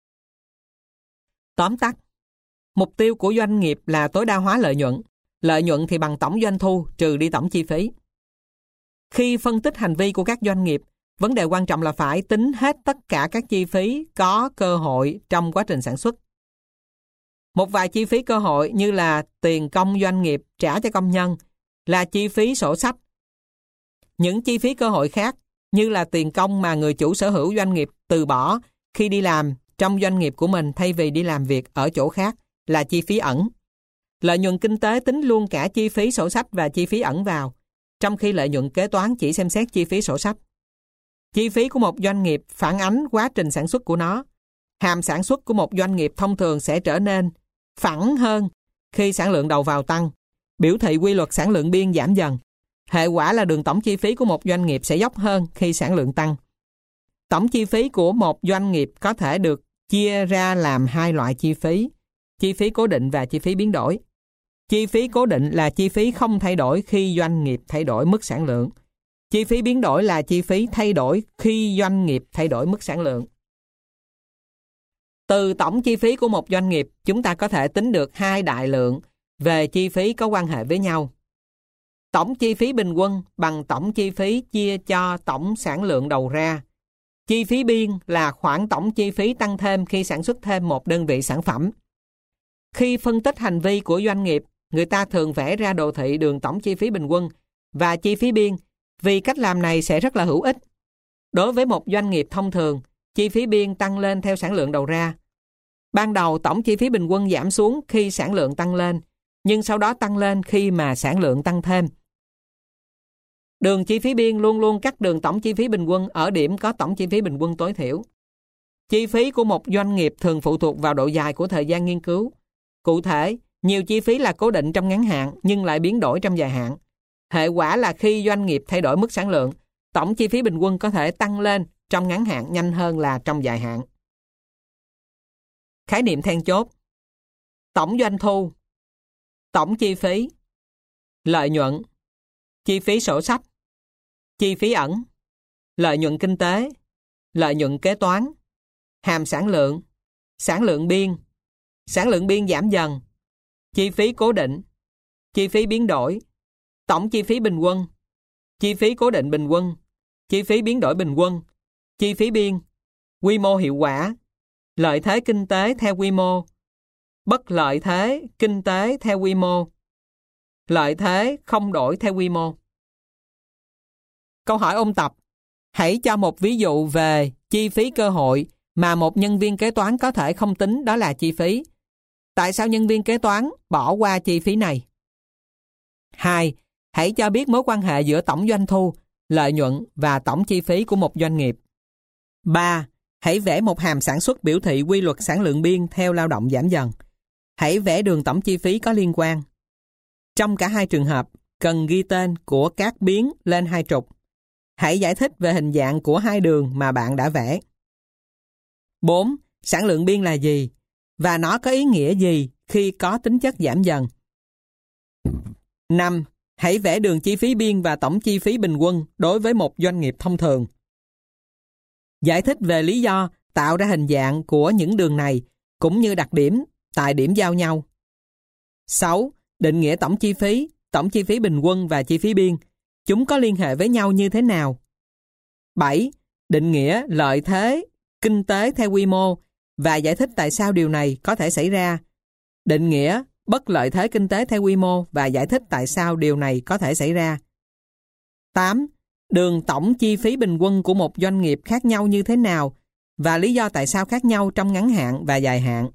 Tóm tắt. Mục tiêu của doanh nghiệp là tối đa hóa lợi nhuận. Lợi nhuận thì bằng tổng doanh thu trừ đi tổng chi phí. Khi phân tích hành vi của các doanh nghiệp, vấn đề quan trọng là phải tính hết tất cả các chi phí có cơ hội trong quá trình sản xuất. Một vài chi phí cơ hội như là tiền công doanh nghiệp trả cho công nhân là chi phí sổ sách. Những chi phí cơ hội khác như là tiền công mà người chủ sở hữu doanh nghiệp từ bỏ khi đi làm trong doanh nghiệp của mình thay vì đi làm việc ở chỗ khác là chi phí ẩn. Lợi nhuận kinh tế tính luôn cả chi phí sổ sách và chi phí ẩn vào, trong khi lợi nhuận kế toán chỉ xem xét chi phí sổ sách. Chi phí của một doanh nghiệp phản ánh quá trình sản xuất của nó. Hàm sản xuất của một doanh nghiệp thông thường sẽ trở nên phẳng hơn khi sản lượng đầu vào tăng, biểu thị quy luật sản lượng biên giảm dần. Hệ quả là đường tổng chi phí của một doanh nghiệp sẽ dốc hơn khi sản lượng tăng. Tổng chi phí của một doanh nghiệp có thể được chia ra làm hai loại chi phí cố định và chi phí biến đổi. Chi phí cố định là chi phí không thay đổi khi doanh nghiệp thay đổi mức sản lượng. Chi phí biến đổi là chi phí thay đổi khi doanh nghiệp thay đổi mức sản lượng. Từ tổng chi phí của một doanh nghiệp, chúng ta có thể tính được hai đại lượng về chi phí có quan hệ với nhau. Tổng chi phí bình quân bằng tổng chi phí chia cho tổng sản lượng đầu ra. Chi phí biên là khoản tổng chi phí tăng thêm khi sản xuất thêm một đơn vị sản phẩm. Khi phân tích hành vi của doanh nghiệp, người ta thường vẽ ra đồ thị đường tổng chi phí bình quân và chi phí biên vì cách làm này sẽ rất là hữu ích. Đối với một doanh nghiệp thông thường, chi phí biên tăng lên theo sản lượng đầu ra. Ban đầu tổng chi phí bình quân giảm xuống khi sản lượng tăng lên, nhưng sau đó tăng lên khi mà sản lượng tăng thêm. Đường chi phí biên luôn luôn cắt đường tổng chi phí bình quân ở điểm có tổng chi phí bình quân tối thiểu. Chi phí của một doanh nghiệp thường phụ thuộc vào độ dài của thời gian nghiên cứu. Cụ thể, Nhiều chi phí là cố định trong ngắn hạn nhưng lại biến đổi trong dài hạn. Hệ quả là khi doanh nghiệp thay đổi mức sản lượng, tổng chi phí bình quân có thể tăng lên trong ngắn hạn nhanh hơn là trong dài hạn. Khái niệm then chốt: tổng doanh thu, tổng chi phí, lợi nhuận, chi phí sổ sách, chi phí ẩn, lợi nhuận kinh tế, lợi nhuận kế toán, hàm sản lượng biên giảm dần, chi phí cố định, chi phí biến đổi, tổng chi phí bình quân, chi phí cố định bình quân, chi phí biến đổi bình quân, chi phí biên, quy mô hiệu quả, lợi thế kinh tế theo quy mô, bất lợi thế kinh tế theo quy mô, lợi thế không đổi theo quy mô. Câu hỏi ôn tập: hãy cho một ví dụ về chi phí cơ hội mà một nhân viên kế toán có thể không tính, đó là chi phí. Tại sao nhân viên kế toán bỏ qua chi phí này? 2. Hãy cho biết mối quan hệ giữa tổng doanh thu, lợi nhuận và tổng chi phí của một doanh nghiệp. 3. Hãy vẽ một hàm sản xuất biểu thị quy luật sản lượng biên theo lao động giảm dần. Hãy vẽ đường tổng chi phí có liên quan. Trong cả hai trường hợp, cần ghi tên của các biến lên hai trục. Hãy giải thích về hình dạng của hai đường mà bạn đã vẽ. 4. Sản lượng biên là gì? Và nó có ý nghĩa gì khi có tính chất giảm dần? 5. Hãy vẽ đường chi phí biên và tổng chi phí bình quân đối với một doanh nghiệp thông thường. Giải thích về lý do tạo ra hình dạng của những đường này cũng như đặc điểm tại điểm giao nhau. 6. Định nghĩa tổng chi phí bình quân và chi phí biên. Chúng có liên hệ với nhau như thế nào? 7. Định nghĩa lợi thế kinh tế theo quy mô và giải thích tại sao điều này có thể xảy ra. Định nghĩa bất lợi thế kinh tế theo quy mô và giải thích tại sao điều này có thể xảy ra. 8. Đường tổng chi phí bình quân của một doanh nghiệp khác nhau như thế nào và lý do tại sao khác nhau trong ngắn hạn và dài hạn.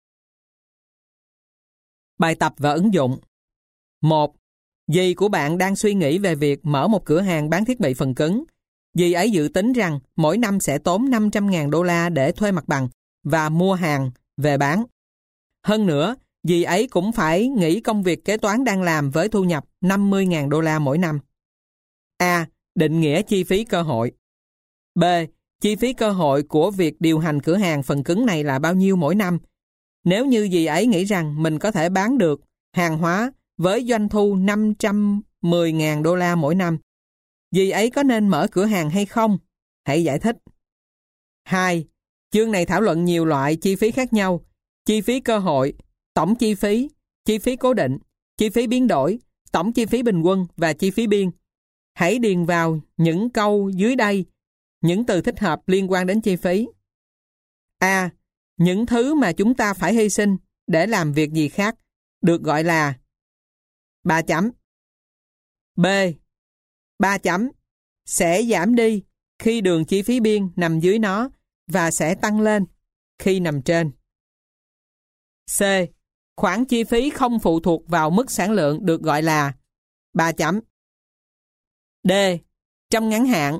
Bài tập và ứng dụng. 1. Dì của bạn đang suy nghĩ về việc mở một cửa hàng bán thiết bị phần cứng. Dì ấy dự tính rằng mỗi năm sẽ tốn $500,000 để thuê mặt bằng và mua hàng về bán. Hơn nữa, dì ấy cũng phải nghỉ công việc kế toán đang làm với thu nhập $50,000 mỗi năm. A. Định nghĩa chi phí cơ hội. B. Chi phí cơ hội của việc điều hành cửa hàng phần cứng này là bao nhiêu mỗi năm? Nếu như dì ấy nghĩ rằng mình có thể bán được hàng hóa với doanh thu $510,000 mỗi năm, dì ấy có nên mở cửa hàng hay không? Hãy giải thích. 2. Chương này thảo luận nhiều loại chi phí khác nhau: chi phí cơ hội, tổng chi phí cố định, chi phí biến đổi, tổng chi phí bình quân và chi phí biên. Hãy điền vào những câu dưới đây những từ thích hợp liên quan đến chi phí. A. Những thứ mà chúng ta phải hy sinh để làm việc gì khác được gọi là 3 chấm. B. 3 chấm sẽ giảm đi khi đường chi phí biên nằm dưới nó và sẽ tăng lên khi nằm trên. C. Khoản chi phí không phụ thuộc vào mức sản lượng được gọi là 3 chấm. D. Trong ngắn hạn,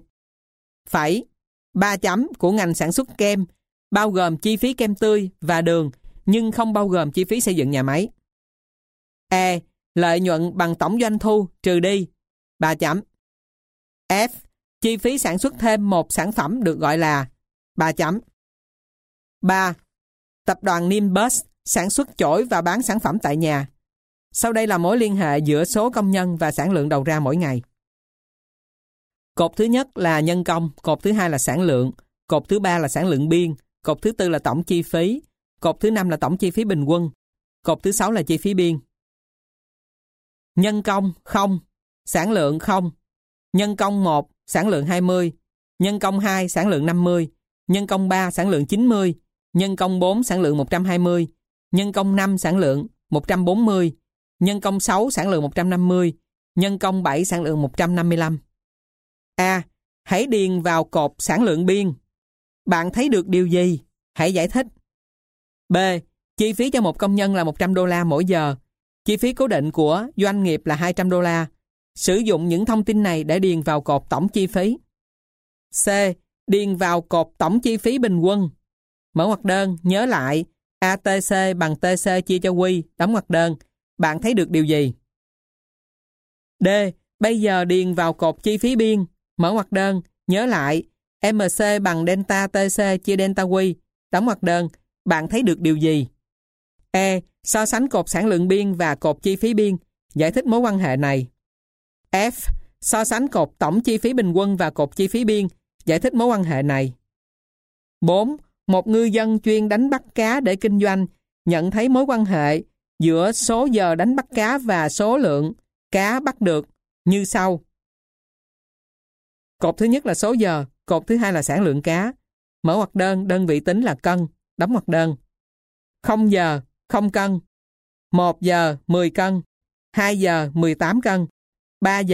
3 chấm của ngành sản xuất kem bao gồm chi phí kem tươi và đường nhưng không bao gồm chi phí xây dựng nhà máy. E. Lợi nhuận bằng tổng doanh thu trừ đi 3 chấm. F. Chi phí sản xuất thêm một sản phẩm được gọi là 3 chấm. 3. Tập đoàn Nimbus sản xuất chổi và bán sản phẩm tại nhà. Sau đây là mối liên hệ giữa số công nhân và sản lượng đầu ra mỗi ngày. Cột thứ nhất là nhân công, cột thứ hai là sản lượng, cột thứ ba là sản lượng biên, cột thứ tư là tổng chi phí, cột thứ năm là tổng chi phí bình quân, cột thứ 6 là chi phí biên. Nhân công 0, sản lượng 0, nhân công 1, sản lượng 20, nhân công 2, sản lượng 50, nhân công 3, sản lượng 90, nhân công 4, sản lượng 120, nhân công 5, sản lượng 140, nhân công 6, sản lượng 150, nhân công 7, sản lượng 155. A. Hãy điền vào cột sản lượng biên. Bạn thấy được điều gì? Hãy giải thích. B. Chi phí cho một công nhân là $100 mỗi giờ. Chi phí cố định của doanh nghiệp là $200. Sử dụng những thông tin này để điền vào cột tổng chi phí. C. Điền vào cột tổng chi phí bình quân. Mở ngoặc đơn, nhớ lại, ATC bằng TC chia cho Q, đóng ngoặc đơn. Bạn thấy được điều gì? D. Bây giờ điền vào cột chi phí biên, mở ngoặc đơn. Nhớ lại, MC bằng delta TC chia delta Q, đóng ngoặc đơn. Bạn thấy được điều gì? E. So sánh cột sản lượng biên và cột chi phí biên. Giải thích mối quan hệ này. F. So sánh cột tổng chi phí bình quân và cột chi phí biên. Giải thích mối quan hệ này. 4. Một ngư dân chuyên đánh bắt cá để kinh doanh nhận thấy mối quan hệ giữa số giờ đánh bắt cá và số lượng cá bắt được như sau. Cột thứ nhất là số giờ, cột thứ hai là sản lượng cá. Mở ngoặc đơn, đơn vị tính là cân, đóng ngoặc đơn. 0 giờ, 0 cân. 1 giờ, 10 cân. 2 giờ, 18 cân. 3 giờ,